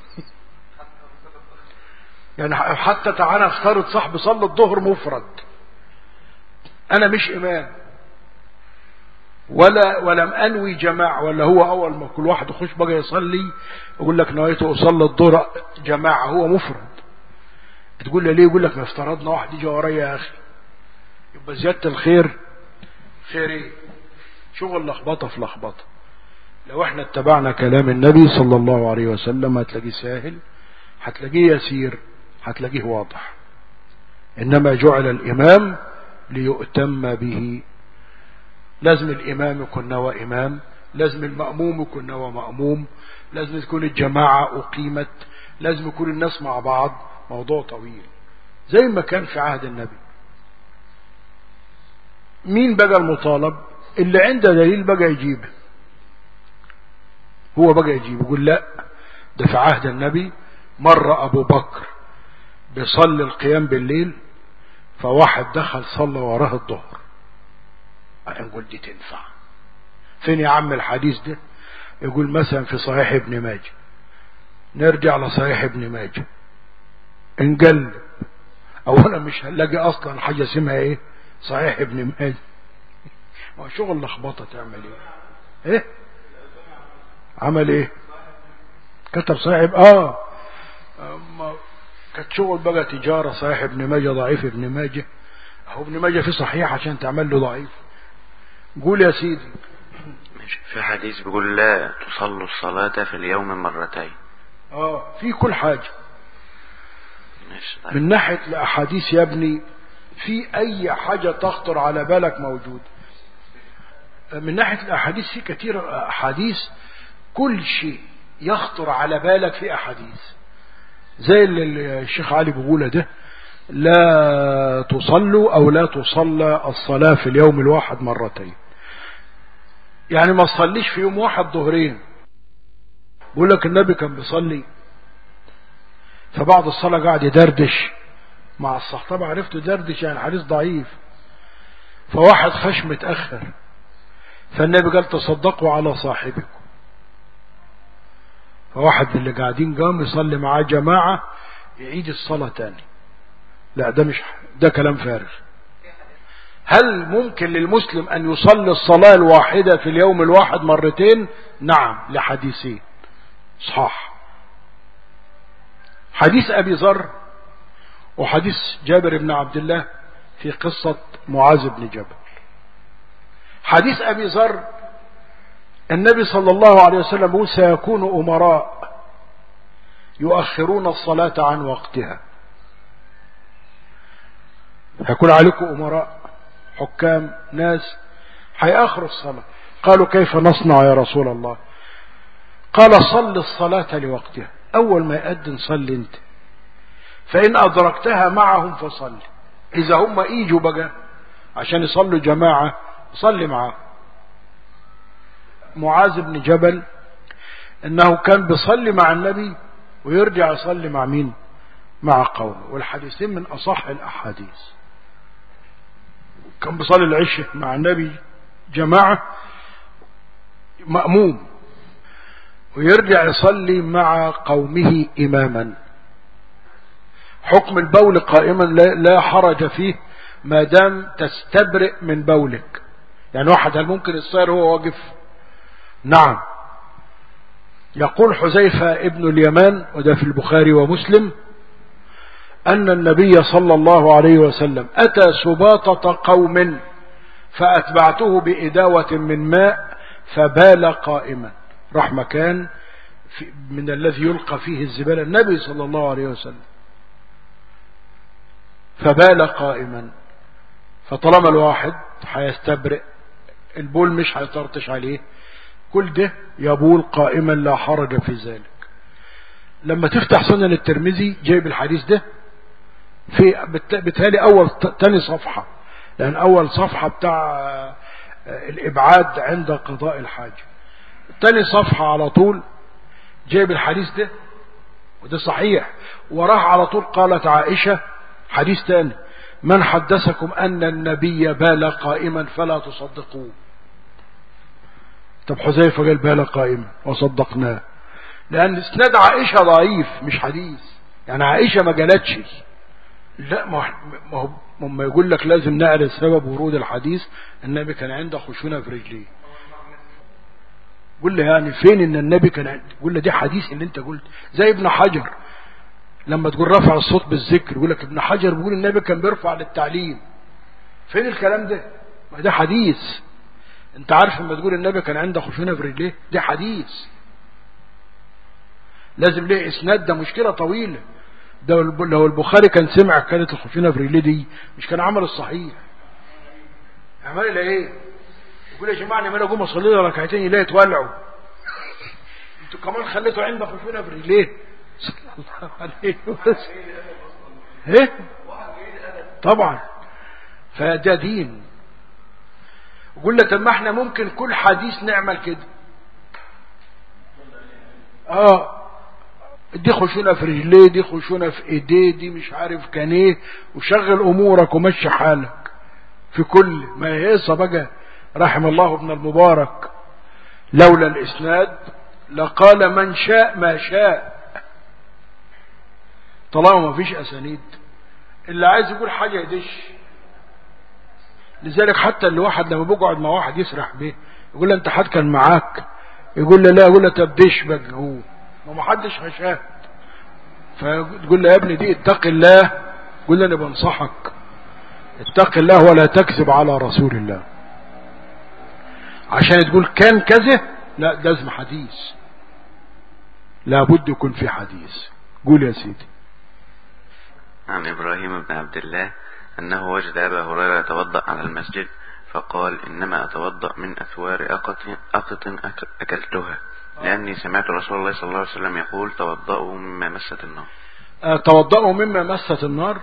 يعني حتى تعالى افترض صاحب صلي الظهر مفرد، أنا مش إمام، ولم أنوي جماعة، ولا هو أول ما كل واحد يخش بقى يصلي يقول لك نويت أصلي الظهر جماعة، هو مفرد. تقول له ليه؟ يقول لك ما افترضنا واحد يجي ورايا يا أخي، يبقى زيادة الخير خير ايه؟ شغل لخبطة في لخبطة. لو احنا اتبعنا كلام النبي صلى الله عليه وسلم هتلاقيه سهل، هتلاقيه يسير، هتلاقيه واضح. إنما جعل الإمام ليؤتم به. لازم الإمام يكون نوى إمام، لازم المأموم يكون نوى مأموم، لازم تكون الجماعة أقيمت، لازم يكون الناس مع بعض. موضوع طويل زي ما كان في عهد النبي. مين بقى المطالب؟ اللي عنده دليل بقى يجيبه، هو بقى يجيب يقول لا ده في عهد النبي مر أبو بكر بيصلي القيام بالليل، فواحد دخل صلى وراه الظهر. نقول دي تنفع؟ فين يا عم الحديث ده؟ يقول مثلا في صحيح ابن ماجه. نرجع لصحيح ابن ماجه نقلب، اولا مش هنلاقي اصلا حاجه اسمها ايه صحيح ابن ماجه. ما شغل لخبطه. تعمل ايه؟ عمل ايه؟ كتب صحيح كانت شغل بقى تجاره. صحيح ابن ماجه ضعيف ابن ماجه، هو ابن ماجه في صحيح عشان تعمل له ضعيف. قول يا سيدي. في حديث بيقول لا تصلوا الصلاة في اليوم مرتين. في كل حاجة من ناحية الأحاديث يا ابني، في أي حاجة تخطر على بالك موجود. من ناحية الأحاديث في كثير أحاديث، كل شيء يخطر على بالك في أحاديث. زي اللي الشيخ علي بيقوله ده، لا تصلوا أو لا تصلى الصلاة في اليوم الواحد مرتين. يعني ما تصليش في يوم واحد ظهرين. بقول لك النبي كان بيصلي، فبعد الصلاة قاعد يدردش مع الصحابة. عرفته دردش يعني حديث ضعيف. فواحد خش متأخر، فالنبي قال تصدقوا على صاحبكم. فواحد من اللي قاعدين قام يصلي معاه جماعة، يعيد الصلاة تاني. لا ده كلام فارغ. هل ممكن للمسلم أن يصلي الصلاة الواحدة في اليوم الواحد مرتين؟ نعم، لحديثين صح. حديث أبي ذر وحديث جابر بن عبد الله في قصة معاذ بن جبل. حديث أبي ذر النبي صلى الله عليه وسلم يقول سيكون أمراء يؤخرون الصلاة عن وقتها. هيكون عليكم أمراء، حكام، ناس هيأخروا الصلاة. قالوا كيف نصنع يا رسول الله؟ قال صل الصلاة لوقتها، أول ما يأذن صل انت، فإن أدركتها معهم فصل. إذا هم إيجوا بقى عشان يصلوا جماعة صل معهم. معاذ بن جبل إنه كان بيصلي مع النبي ويرجع يصلي مع مين؟ مع قومه. والحديثين من أصح الأحاديث. كان بيصلي العشاء مع النبي جماعة مأموم، ويرجع يصلي مع قومه إماما. حكم البول قائما لا حرج فيه ما دام تستبرئ من بولك. يعني واحد هل ممكن يصير هو واقف؟ نعم. يقول حذيفة ابن اليمان، وده في البخاري ومسلم، أن النبي صلى الله عليه وسلم أتى سباطة قوم فأتبعته بإداوة من ماء فبال قائما. راح مكان من الذي يلقى فيه الزبالة النبي صلى الله عليه وسلم، فبال قائما. فطالما الواحد هيستبرئ البول مش هيطرطش عليه، كل ده يبول قائما لا حرج في ذلك. لما تفتح سنن الترمذي جايب الحديث ده في بتهيألي أول تاني صفحة، لأن أول صفحة بتاع الإبعاد عند قضاء الحاجة. تاني صفحة على طول جايب الحديث ده، وده صحيح. وراح على طول قالت عائشة حديث تاني: من حدثكم أن النبي بال قائما فلا تصدقوه. طب حذيفة قال بال قائما وصدقناه، لأن اسناد عائشة ضعيف مش حديث. يعني عائشة ما قالتش. لا، ما يقول لك لازم نعرف سبب ورود الحديث. النبي كان عنده خشونة في رجليه. قول له يعني فين ان النبي كان، قول له دي حديث اللي انت قلت. زي ابن حجر لما تقول رفع الصوت بالذكر، يقول لك ابن حجر بيقول النبي كان بيرفع للتعليم. فين الكلام ده؟ ما ده حديث. انت عارف لما تقول النبي كان عنده خشونه في رجليه، ده حديث لازم ليه اسناد، ده مشكله طويله. ده لو البخاري كان سمع كانت الخشونه في رجليه دي مش كان عمل الصحيح. عمل الى ايه؟ يقول يا جماعه انا اقوم اصلي لي ركعتين يلاقي تولعوا، انتوا كمان خليتوا عنده خشونه في رجليه. صلى الله عليه وسلم. ايه طبعا. فده دين. يقول لك طب ما احنا ممكن كل حديث نعمل كده. دي خشونه في رجليه، دي خشونه في ايديه، دي مش عارف كان ايه، وشغل امورك ومشي حالك في كل ما يقصى بقى. رحم الله ابن المبارك لولا الاسناد لقال من شاء ما شاء. طالما ما فيش اسانيد اللي عايز يقول حاجه يدش. لذلك حتى اللي واحد لما بيقعد مع واحد يسرح به يقول له انت حد كان معاك، يقول له لا، يقول له طب دش بقى جوه، ما حدش هشاهد. فتقول له يا ابني دي اتق الله، يقول له انا بنصحك اتق الله ولا تكذب على رسول الله. عشان تقول كان كذا، لا لازم حديث، لابد يكون في حديث. قول يا سيدي. عن إبراهيم بن عبد الله أنه وجد أبا هريرة يتوضأ على المسجد فقال إنما أتوضأ من أثوار أقط أكلتها، لأني سمعت رسول الله صلى الله عليه وسلم يقول توضأوا مما مست النار. توضأوا مما مست النار.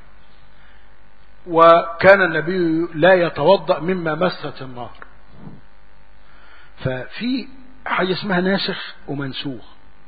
وكان النبي لا يتوضأ مما مست النار. ففي حاجة اسمها ناسخ ومنسوخ.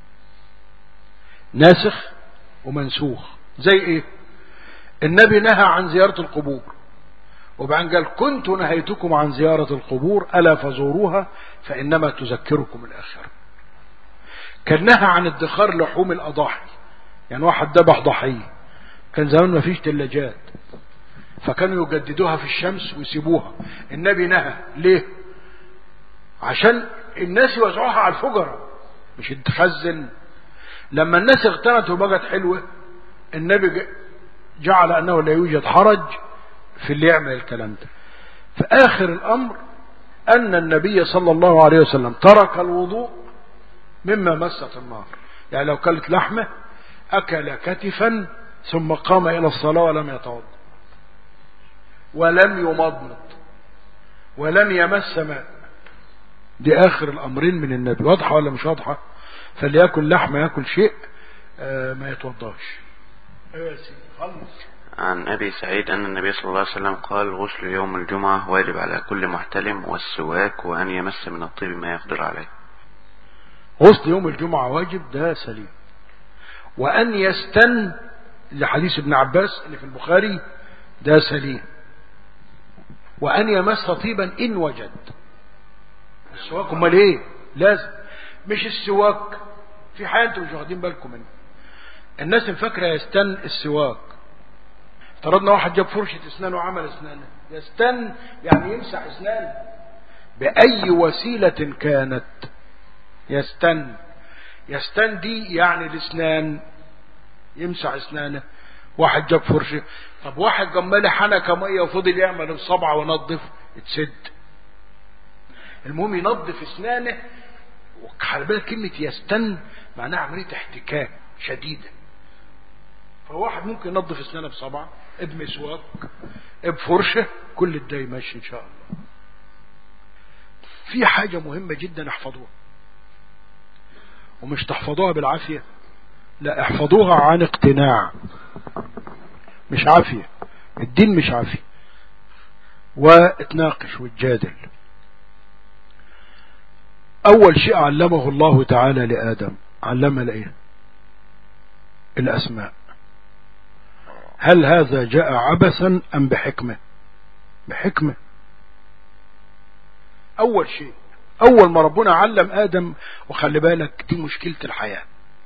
ناسخ ومنسوخ زي ايه؟ النبي نهى عن زيارة القبور، وبعدين قال كنت نهيتكم عن زيارة القبور ألا فزوروها فإنما تذكركم الآخرة. كان نهى عن ادخار لحوم الأضاحي، يعني واحد ذبح ضحية، كان زمان ما فيش ثلاجات فكانوا يجددوها في الشمس ويسيبوها. النبي نهى ليه؟ عشان الناس يوزعوها على الفقراء مش تخزن. لما الناس اغتنت وبقت حلوة النبي جعل أنه لا يوجد حرج في اللي يعمل الكلام ده. فآخر الأمر أن النبي صلى الله عليه وسلم ترك الوضوء مما مست النار. يعني لو كلت لحمة أكل كتفا ثم قام إلى الصلاة ولم يتوضأ ولم يمضمض ولم يمس ماء. دي آخر الأمرين من النبي. واضحة ولا مش واضحة؟ فليأكل لحمة يأكل شيء ما يتوضاش. عن أبي سعيد أن النبي صلى الله عليه وسلم قال غسل يوم الجمعة واجب على كل محتلم، والسواك، وأن يمس من الطيب ما يقدر عليه. غسل يوم الجمعة واجب، ده سليم. وأن يستن لحديث ابن عباس اللي في البخاري ده سليم. وأن يمس طيبا إن وجد. السواك امال ايه؟ لازم. مش السواك في حاجة انتوا مش واخدين بالكم منها. الناس فاكره يستن السواك. افترضنا واحد جاب فرشة اسنان وعمل اسنانه، يستن يعني يمسح اسنانه بأي وسيلة كانت. يستن دي يعني الاسنان، يمسح اسنانه. واحد جاب فرشة، طب واحد جمالي حنكة مية وفضل يعمل الصبعة ونظف اتسد. المهم ينظف اسنانه. وخلي بالك كلمة يستن معناها عملية احتكاك شديدة. فواحد ممكن ينظف اسنانه بصبعة، بمسواك، بفرشة، كل ده يمشي ان شاء الله. في حاجة مهمة جدا احفظوها، ومش تحفظوها بالعافية، لا احفظوها عن اقتناع، مش عافية. الدين مش عافية. واتناقش وتجادل. اول شيء علمه الله تعالى لآدم، علم الايه؟ الاسماء. هل هذا جاء عبثا ام بحكمة؟ بحكمة. اول شيء، اول ما ربنا علم ادم. وخلي بالك دي مشكلة الحياة،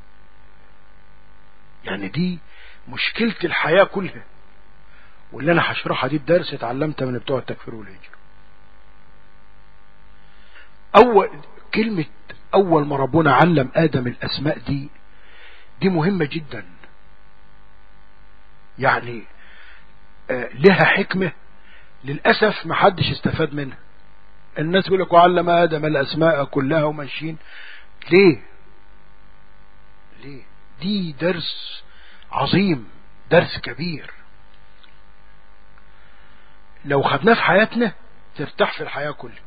يعني دي مشكلة الحياة كلها. واللي انا هشرحها دي الدرس اتعلمتها من بتوع التكفير والهجرة. اول كلمة أول ما ربنا علم آدم الأسماء دي مهمة جدا، يعني لها حكمة للأسف ما حدش استفاد منها. الناس يقول لك وعلم آدم الأسماء كلها وماشيين. ليه؟ دي درس عظيم، درس كبير، لو خدناه في حياتنا ترتاح في الحياة كلها.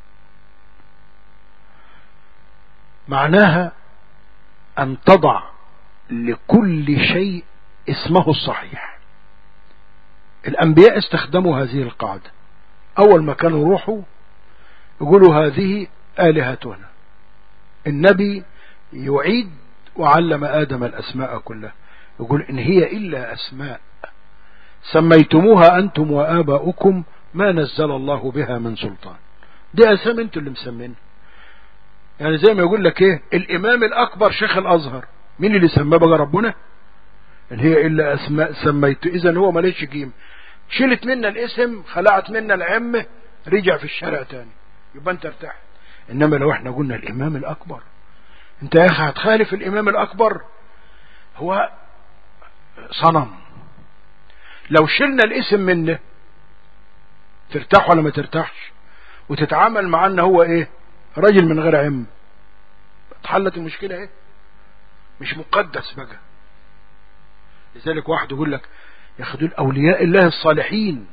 معناها أن تضع لكل شيء اسمه الصحيح. الأنبياء استخدموا هذه القاعدة، أول ما كانوا يروحوا يقولوا هذه آلهتنا. النبي يعيد وعلم آدم الأسماء كلها، يقول إن هي إلا أسماء سميتموها أنتم وآباؤكم ما نزل الله بها من سلطان. دي أسامي أنتم اللي مسمين. يعني زي ما يقول لك إيه، الإمام الأكبر شيخ الأزهر، مين اللي سماه بقى؟ ربنا. إن هي إلا أسماء سميت، إذن هو ماليش قيمة. شلت منا الاسم، خلعت منا العمة، رجع في الشارع تاني، يبقى أنت ارتحت. إنما لو إحنا قلنا الإمام الأكبر، أنت يا أخي هتخالف الإمام الأكبر، هو صنم. لو شلنا الاسم منه ترتاح ولا ما ترتاحش؟ وتتعامل مع أنه هو إيه؟ رجل من غير عم. اتحلت المشكلة إيه؟ مش مقدس بقى. لذلك واحد يقول لك يا أخي دول أولياء الله الصالحين،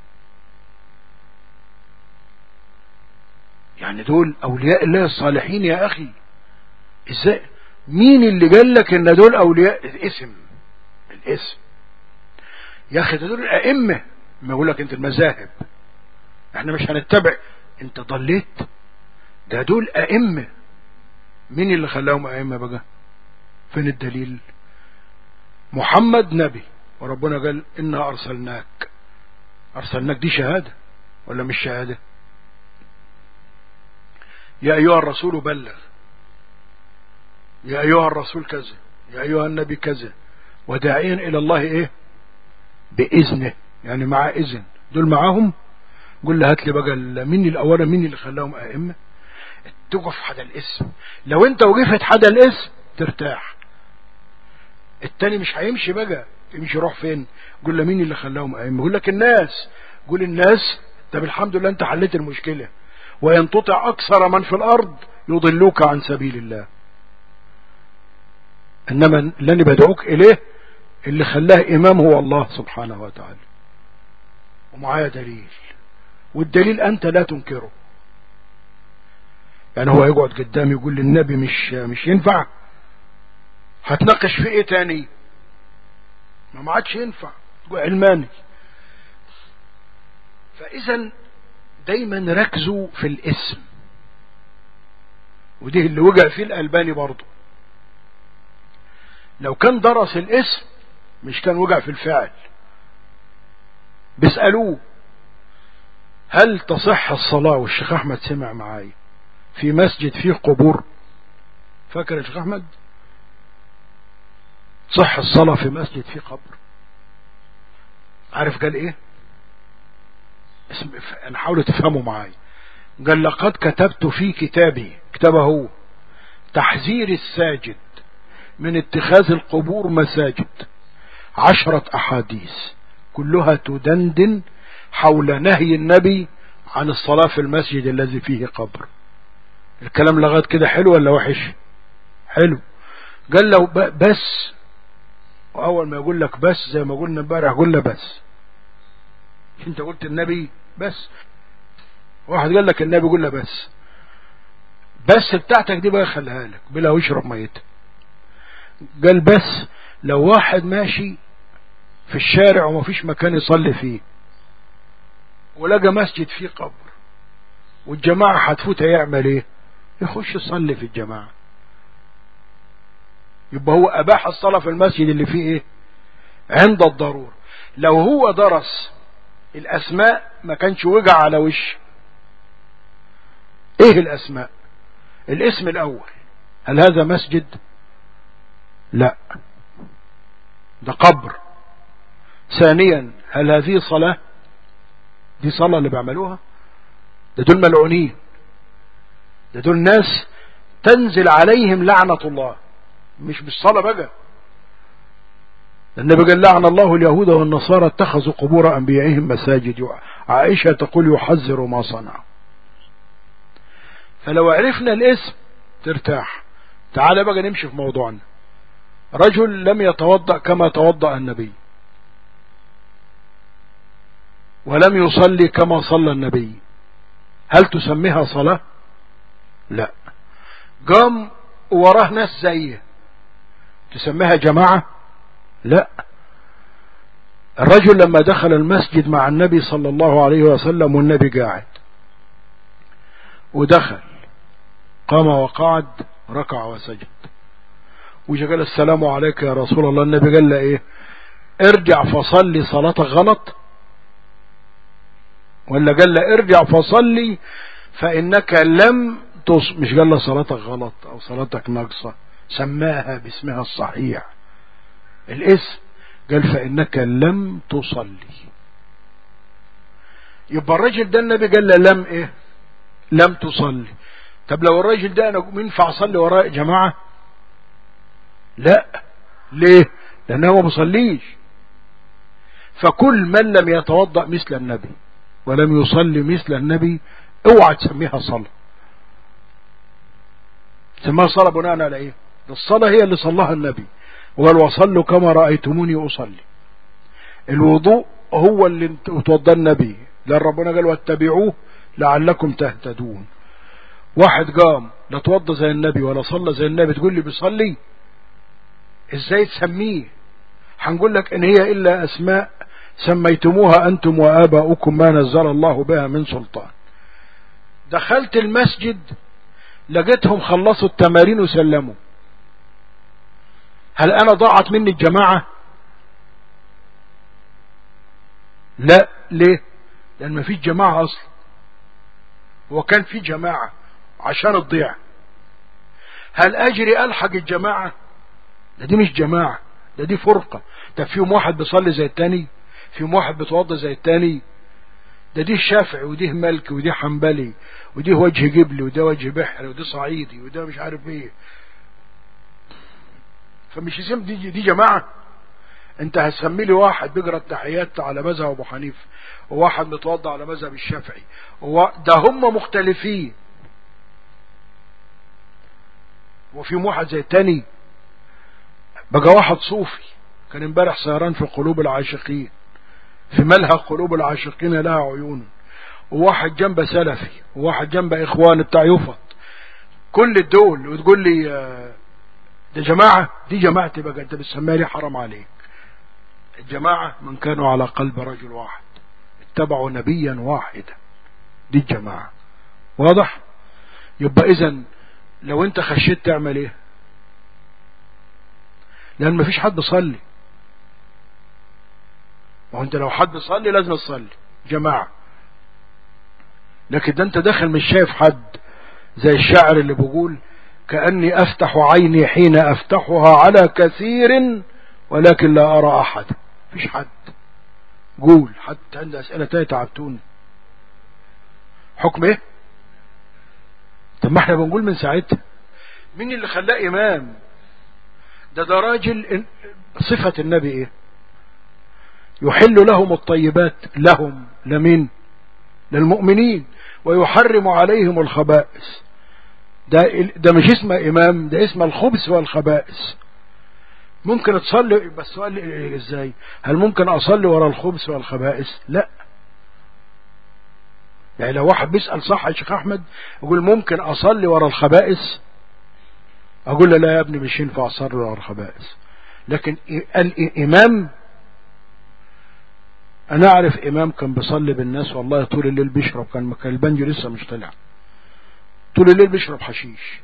يعني دول أولياء الله الصالحين يا أخي. إزاي؟ مين اللي قال لك إن دول أولياء؟ الاسم يا أخي دول الأئمة. ما يقول لك أنت المذاهب احنا مش هنتبع، أنت ضليت. ده دول أئمة. مين اللي خلاهم أئمة بقى؟ فين الدليل؟ محمد نبي، وربنا قال إنا أرسلناك، دي شهادة ولا مش شهادة؟ يا أيها الرسول بلغ، يا أيها الرسول كذا، يا أيها النبي كذا، وداعيا إلى الله إيه؟ بإذنه، يعني مع إذن. دول معاهم. قل له هات لي بقى مين الأول، مين اللي خلاهم أئمة؟ تقف حدا الاسم. لو انت وقفت حدا الاسم ترتاح. التاني مش هيمشي بقى، يمشي يروح فين؟ قل له مين اللي خلاهم أئمة؟ يقول لك الناس. قول الناس. طب الحمد لله انت حليت المشكلة. وإن تطع أكثر من في الأرض يضلوك عن سبيل الله. إنما اللي أنا بدعوك إليه اللي خلاه إمام هو الله سبحانه وتعالى، ومعايا دليل، والدليل أنت لا تنكره. يعني هو يقعد قدامي يقول للنبي مش ينفع، هتناقش في ايه تاني؟ ما عادش ينفع، علماني. فإذا دايما ركزوا في الاسم، ودي اللي وقع فيه الألباني برضه. لو كان درس الاسم مش كان وقع في الفعل. بيسألوه هل تصح الصلاة، والشيخ أحمد سمع معاي، في مسجد فيه قبور؟ فاكر يا شيخ أحمد؟ صح الصلاة في مسجد فيه قبر؟ عارف قال ايه؟ انا حاولوا تفهموا معاي. قال لقد كتبت في كتابي، كتابه هو، تحذير الساجد من اتخاذ القبور مساجد، 10 أحاديث كلها تدندن حول نهي النبي عن الصلاة في المسجد الذي فيه قبر. الكلام لغاية كده حلو ولا وحش؟ حلو. قال له بس، وأول ما يقول لك بس زي ما قلنا امبارح، قلنا بس. انت قلت النبي بس، واحد قال لك النبي قلنا بس بتاعتك دي بقى خليها لك بلا ويشرب ميتك. قال بس لو واحد ماشي في الشارع وما فيش مكان يصلي فيه، ولقى مسجد فيه قبر والجماعة هتفوت، هيعمل ايه؟ يخش يصلي في الجماعة. يبقى هو أباح الصلاة في المسجد اللي فيه ايه؟ عند الضرورة. لو هو درس الأسماء ما كانش وقع على وش. ايه الأسماء؟ الاسم الأول، هل هذا مسجد؟ لا، ده قبر. ثانيا، هل هذه صلاة؟ دي صلاة اللي بيعملوها؟ ده دول ملعونين. ده دول ناس تنزل عليهم لعنة الله، مش بالصلاة بقى. النبي قال لعن الله اليهود والنصارى اتخذوا قبور أنبيائهم مساجد. عائشة تقول يحذر ما صنعوا. فلو عرفنا الاسم ترتاح. تعال بقى نمشي في موضوعنا. رجل لم يتوضأ كما توضأ النبي، ولم يصلي كما صلى النبي، هل تسميها صلاة؟ لا. قام وراه ناس زيه، تسميها جماعة؟ لا. الرجل لما دخل المسجد مع النبي صلى الله عليه وسلم والنبي قاعد، ودخل قام وقعد ركع وسجد، وجا قال السلام عليك يا رسول الله. النبي قال له ايه؟ ارجع فصلي صلاتك غلط، ولا قال له ارجع فصلي فإنك لم مش قال له صلاتك غلط أو صلاتك ناقصة، سماها باسمها الصحيح الاسم، قال فإنك لم تصلي. يبقى الرجل ده النبي قال له لم ايه؟ لم تصلي. طب لو الرجل ده انا ينفع اصلي وراه يا جماعة؟ لا. ليه؟ لانه ما بيصليش. فكل من لم يتوضأ مثل النبي ولم يصلي مثل النبي اوعى تسميها صلاة. تسميها صلاة بناء على ايه؟ الصلاة هي اللي صلاها النبي، وقال وصلوا كما رأيتموني أصلي. الوضوء هو اللي توضى النبي، لأن ربنا قال واتبعوه لعلكم تهتدون. واحد قام لا توضى زي النبي ولا صلى زي النبي تقول لي بيصلي؟ ازاي تسميه؟ هنقول لك ان هي الا اسماء سميتموها انتم واباؤكم ما نزل الله بها من سلطان. دخلت المسجد لقيتهم خلصوا التمارين وسلموا، هل انا ضاعت مني الجماعة؟ لا. ليه؟ لان ما فيش جماعة اصلا. هو كان في جماعة عشان تضيع. هل اجري الحق الجماعة؟ ده دي مش جماعة، ده دي فرقة. طب فيهم واحد بيصلي زي التاني؟ فيهم واحد بيتوضى زي التاني؟ ده دي شافعي ودي مالكي ودي حنبلي ودي وجه جبلي وده وجه بحري ودي صعيدي وده مش عارف ايه. فمش اسم دي جماعة. انت هتسمي لي واحد بيقرا التحيات على مذهب ابو حنيفه وواحد متوضى على مذهب الشافعي، ده هم مختلفين، وفيهم واحد زي التاني؟ بقى واحد صوفي كان امبارح سهران في قلوب العاشقين، في ملهى قلوب العاشقين لها عيون، وواحد جنب سلفي وواحد جنب اخوان بتاع يفط، كل الدول وتقول لي ده جماعة؟ دي جماعتي بقى انت بتسميها لي؟ حرام عليك. الجماعة من كانوا على قلب رجل واحد اتبعوا نبيا واحدا، دي الجماعة. واضح؟ يبقى اذن لو انت خشيت تعمل ايه؟ لان مفيش حد بيصلي. وانت لو حد بيصلي لازم تصلي جماعة، لكن ده انت داخل مش شايف حد، زي الشاعر اللي بيقول كأني افتح عيني حين افتحها على كثير ولكن لا ارى احد. مفيش حد. قول حتى عندي اسئلة تانية تعبتوني. حكم ايه؟ طب ما احنا بنقول من ساعتها مين اللي خلاه امام؟ ده راجل. صفة النبي ايه؟ يحل لهم الطيبات، لهم لمين؟ للمؤمنين، ويحرم عليهم الخبائث. ده مش اسمه امام، ده اسمه الخبث والخبائث. ممكن تصلي، بس سؤال ازاي؟ هل ممكن اصلي ورا الخبث والخبائث؟ لا. يعني لو واحد بيسأل صح يا شيخ احمد يقول ممكن اصلي ورا الخبائث، اقول له لا يا ابني مش ينفع اصلي ورا الخبائث. لكن الامام، انا اعرف امام كان بيصلي بالناس والله طول الليل بيشرب، كان البنج لسه مش طلع، طول الليل بيشرب حشيش.